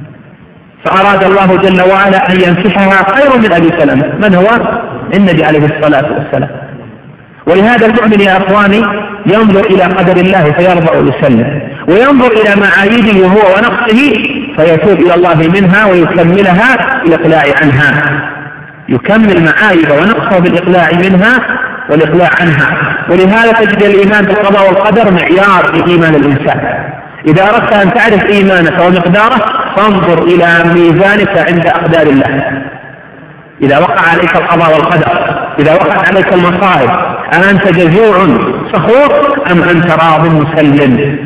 فأراد الله جل وعلا أن ينفحها خير من أبي سلمة، من هو؟ النبي عليه الصلاة والسلام. ولهذا المؤمن يا أخواني ينظر إلى قدر الله فيرضى ويسلم، وينظر إلى معايبه هو ونقصه فيتوب إلى الله منها ويكملها بالإقلاع عنها، يكمل معايب ونقصه بالإقلاع منها والإقلاع عنها. ولهذا تجد الإيمان بالقضاء والقدر معيار في إيمان الإنسان. إذا أردت أن تعرف إيمانك ومقداره فانظر إلى ميزانك عند أقدار الله. إذا وقع عليك القضاء والقدر، إذا وقعت عليك المصائب، أأنت جزوع سخور أم أنت راض مسلم؟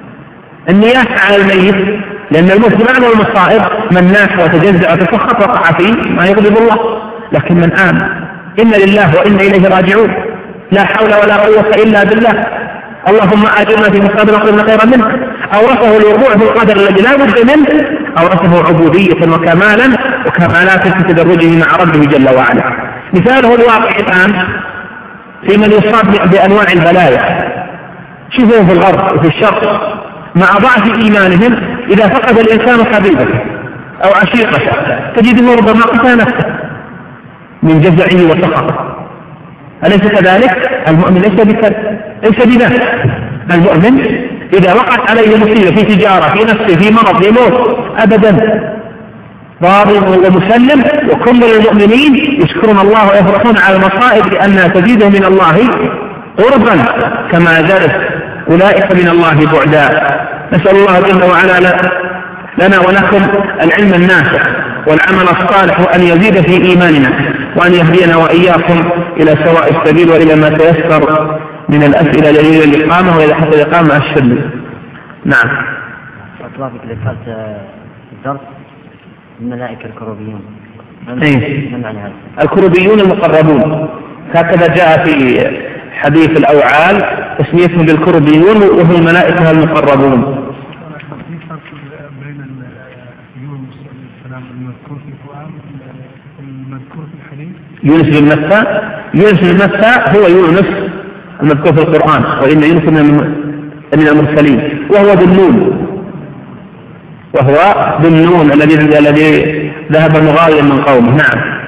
النياح على الميت، لأن الموت بمعنى المصائب من ناح وتجزع وتسخط وقع فيه ما يغضب الله، لكن من آمن إن لله وإن إليه راجعون، لا حول ولا قوة إلا بالله، اللهم آجرنا في مصائبنا واخلفنا خيرا منه، أورثه الوقوع في القدر الذي لا بد منه، أورثه عبودية وكمالا وكمالات في تدرجه مع ربه جل وعلا. مثاله الواقع الآن في من يصاب بأنواع البلايا، شوفوا في الغرب وفي الشرق مع ضعف إيمانهم إذا فقد الإنسان حبيبه أو عشيقته تجده ربما قتل نفسه من جزعه وسخطه. أليس كذلك؟ المؤمن ليس بذلك. المؤمن إذا وقعت عليه مصيبة في تجارة في نفسه في مرض في موت أبدا راض ومسلم. وكل المؤمنين يشكرون الله ويفرحون على المصائب لأنها تزيدهم من الله قربا كما زادت أولئك من الله بعدا. نسأل الله جل وعلا لنا ولكم العلم النافع والعمل الصالح وأن يزيد في إيماننا وأن يهدينا وإياكم إلى سواء السبيل وإلى ما تيسر من الأسئلة دليل الإقامة وإذا حتى الإقامة الشد. نعم. أطلابك لقاء الدرس الملائكة الكروبيون. الكروبيون المقربون هكذا جاء في حديث الأوعال تسميتهم بالكروبيون وهم الملائكة المقربون. يونس بن متى هو يونس المذكور في القرآن، وإن يونس من المرسلين، وهو ذو النون الذي ذهب مغايا من قومه. نعم.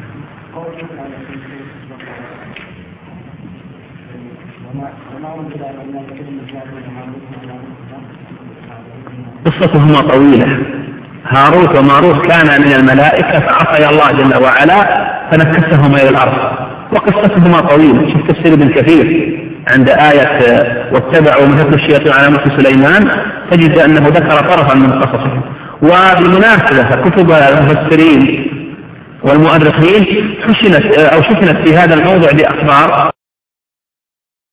قصتهما طويلة. هاروت وماروت كان من الملائكة فعصي الله جل وعلا فنكسهما إلى الأرض، وقصتهما طويلة. شوف تفسير ابن كثير عند آية واتبعوا ما تتلو الشياطين على ملك سليمان تجد أنه ذكر طرفا من قصصه. وبالمناسبة كتب المفسرين والمؤرخين شفنت في هذا الموضوع بأخبار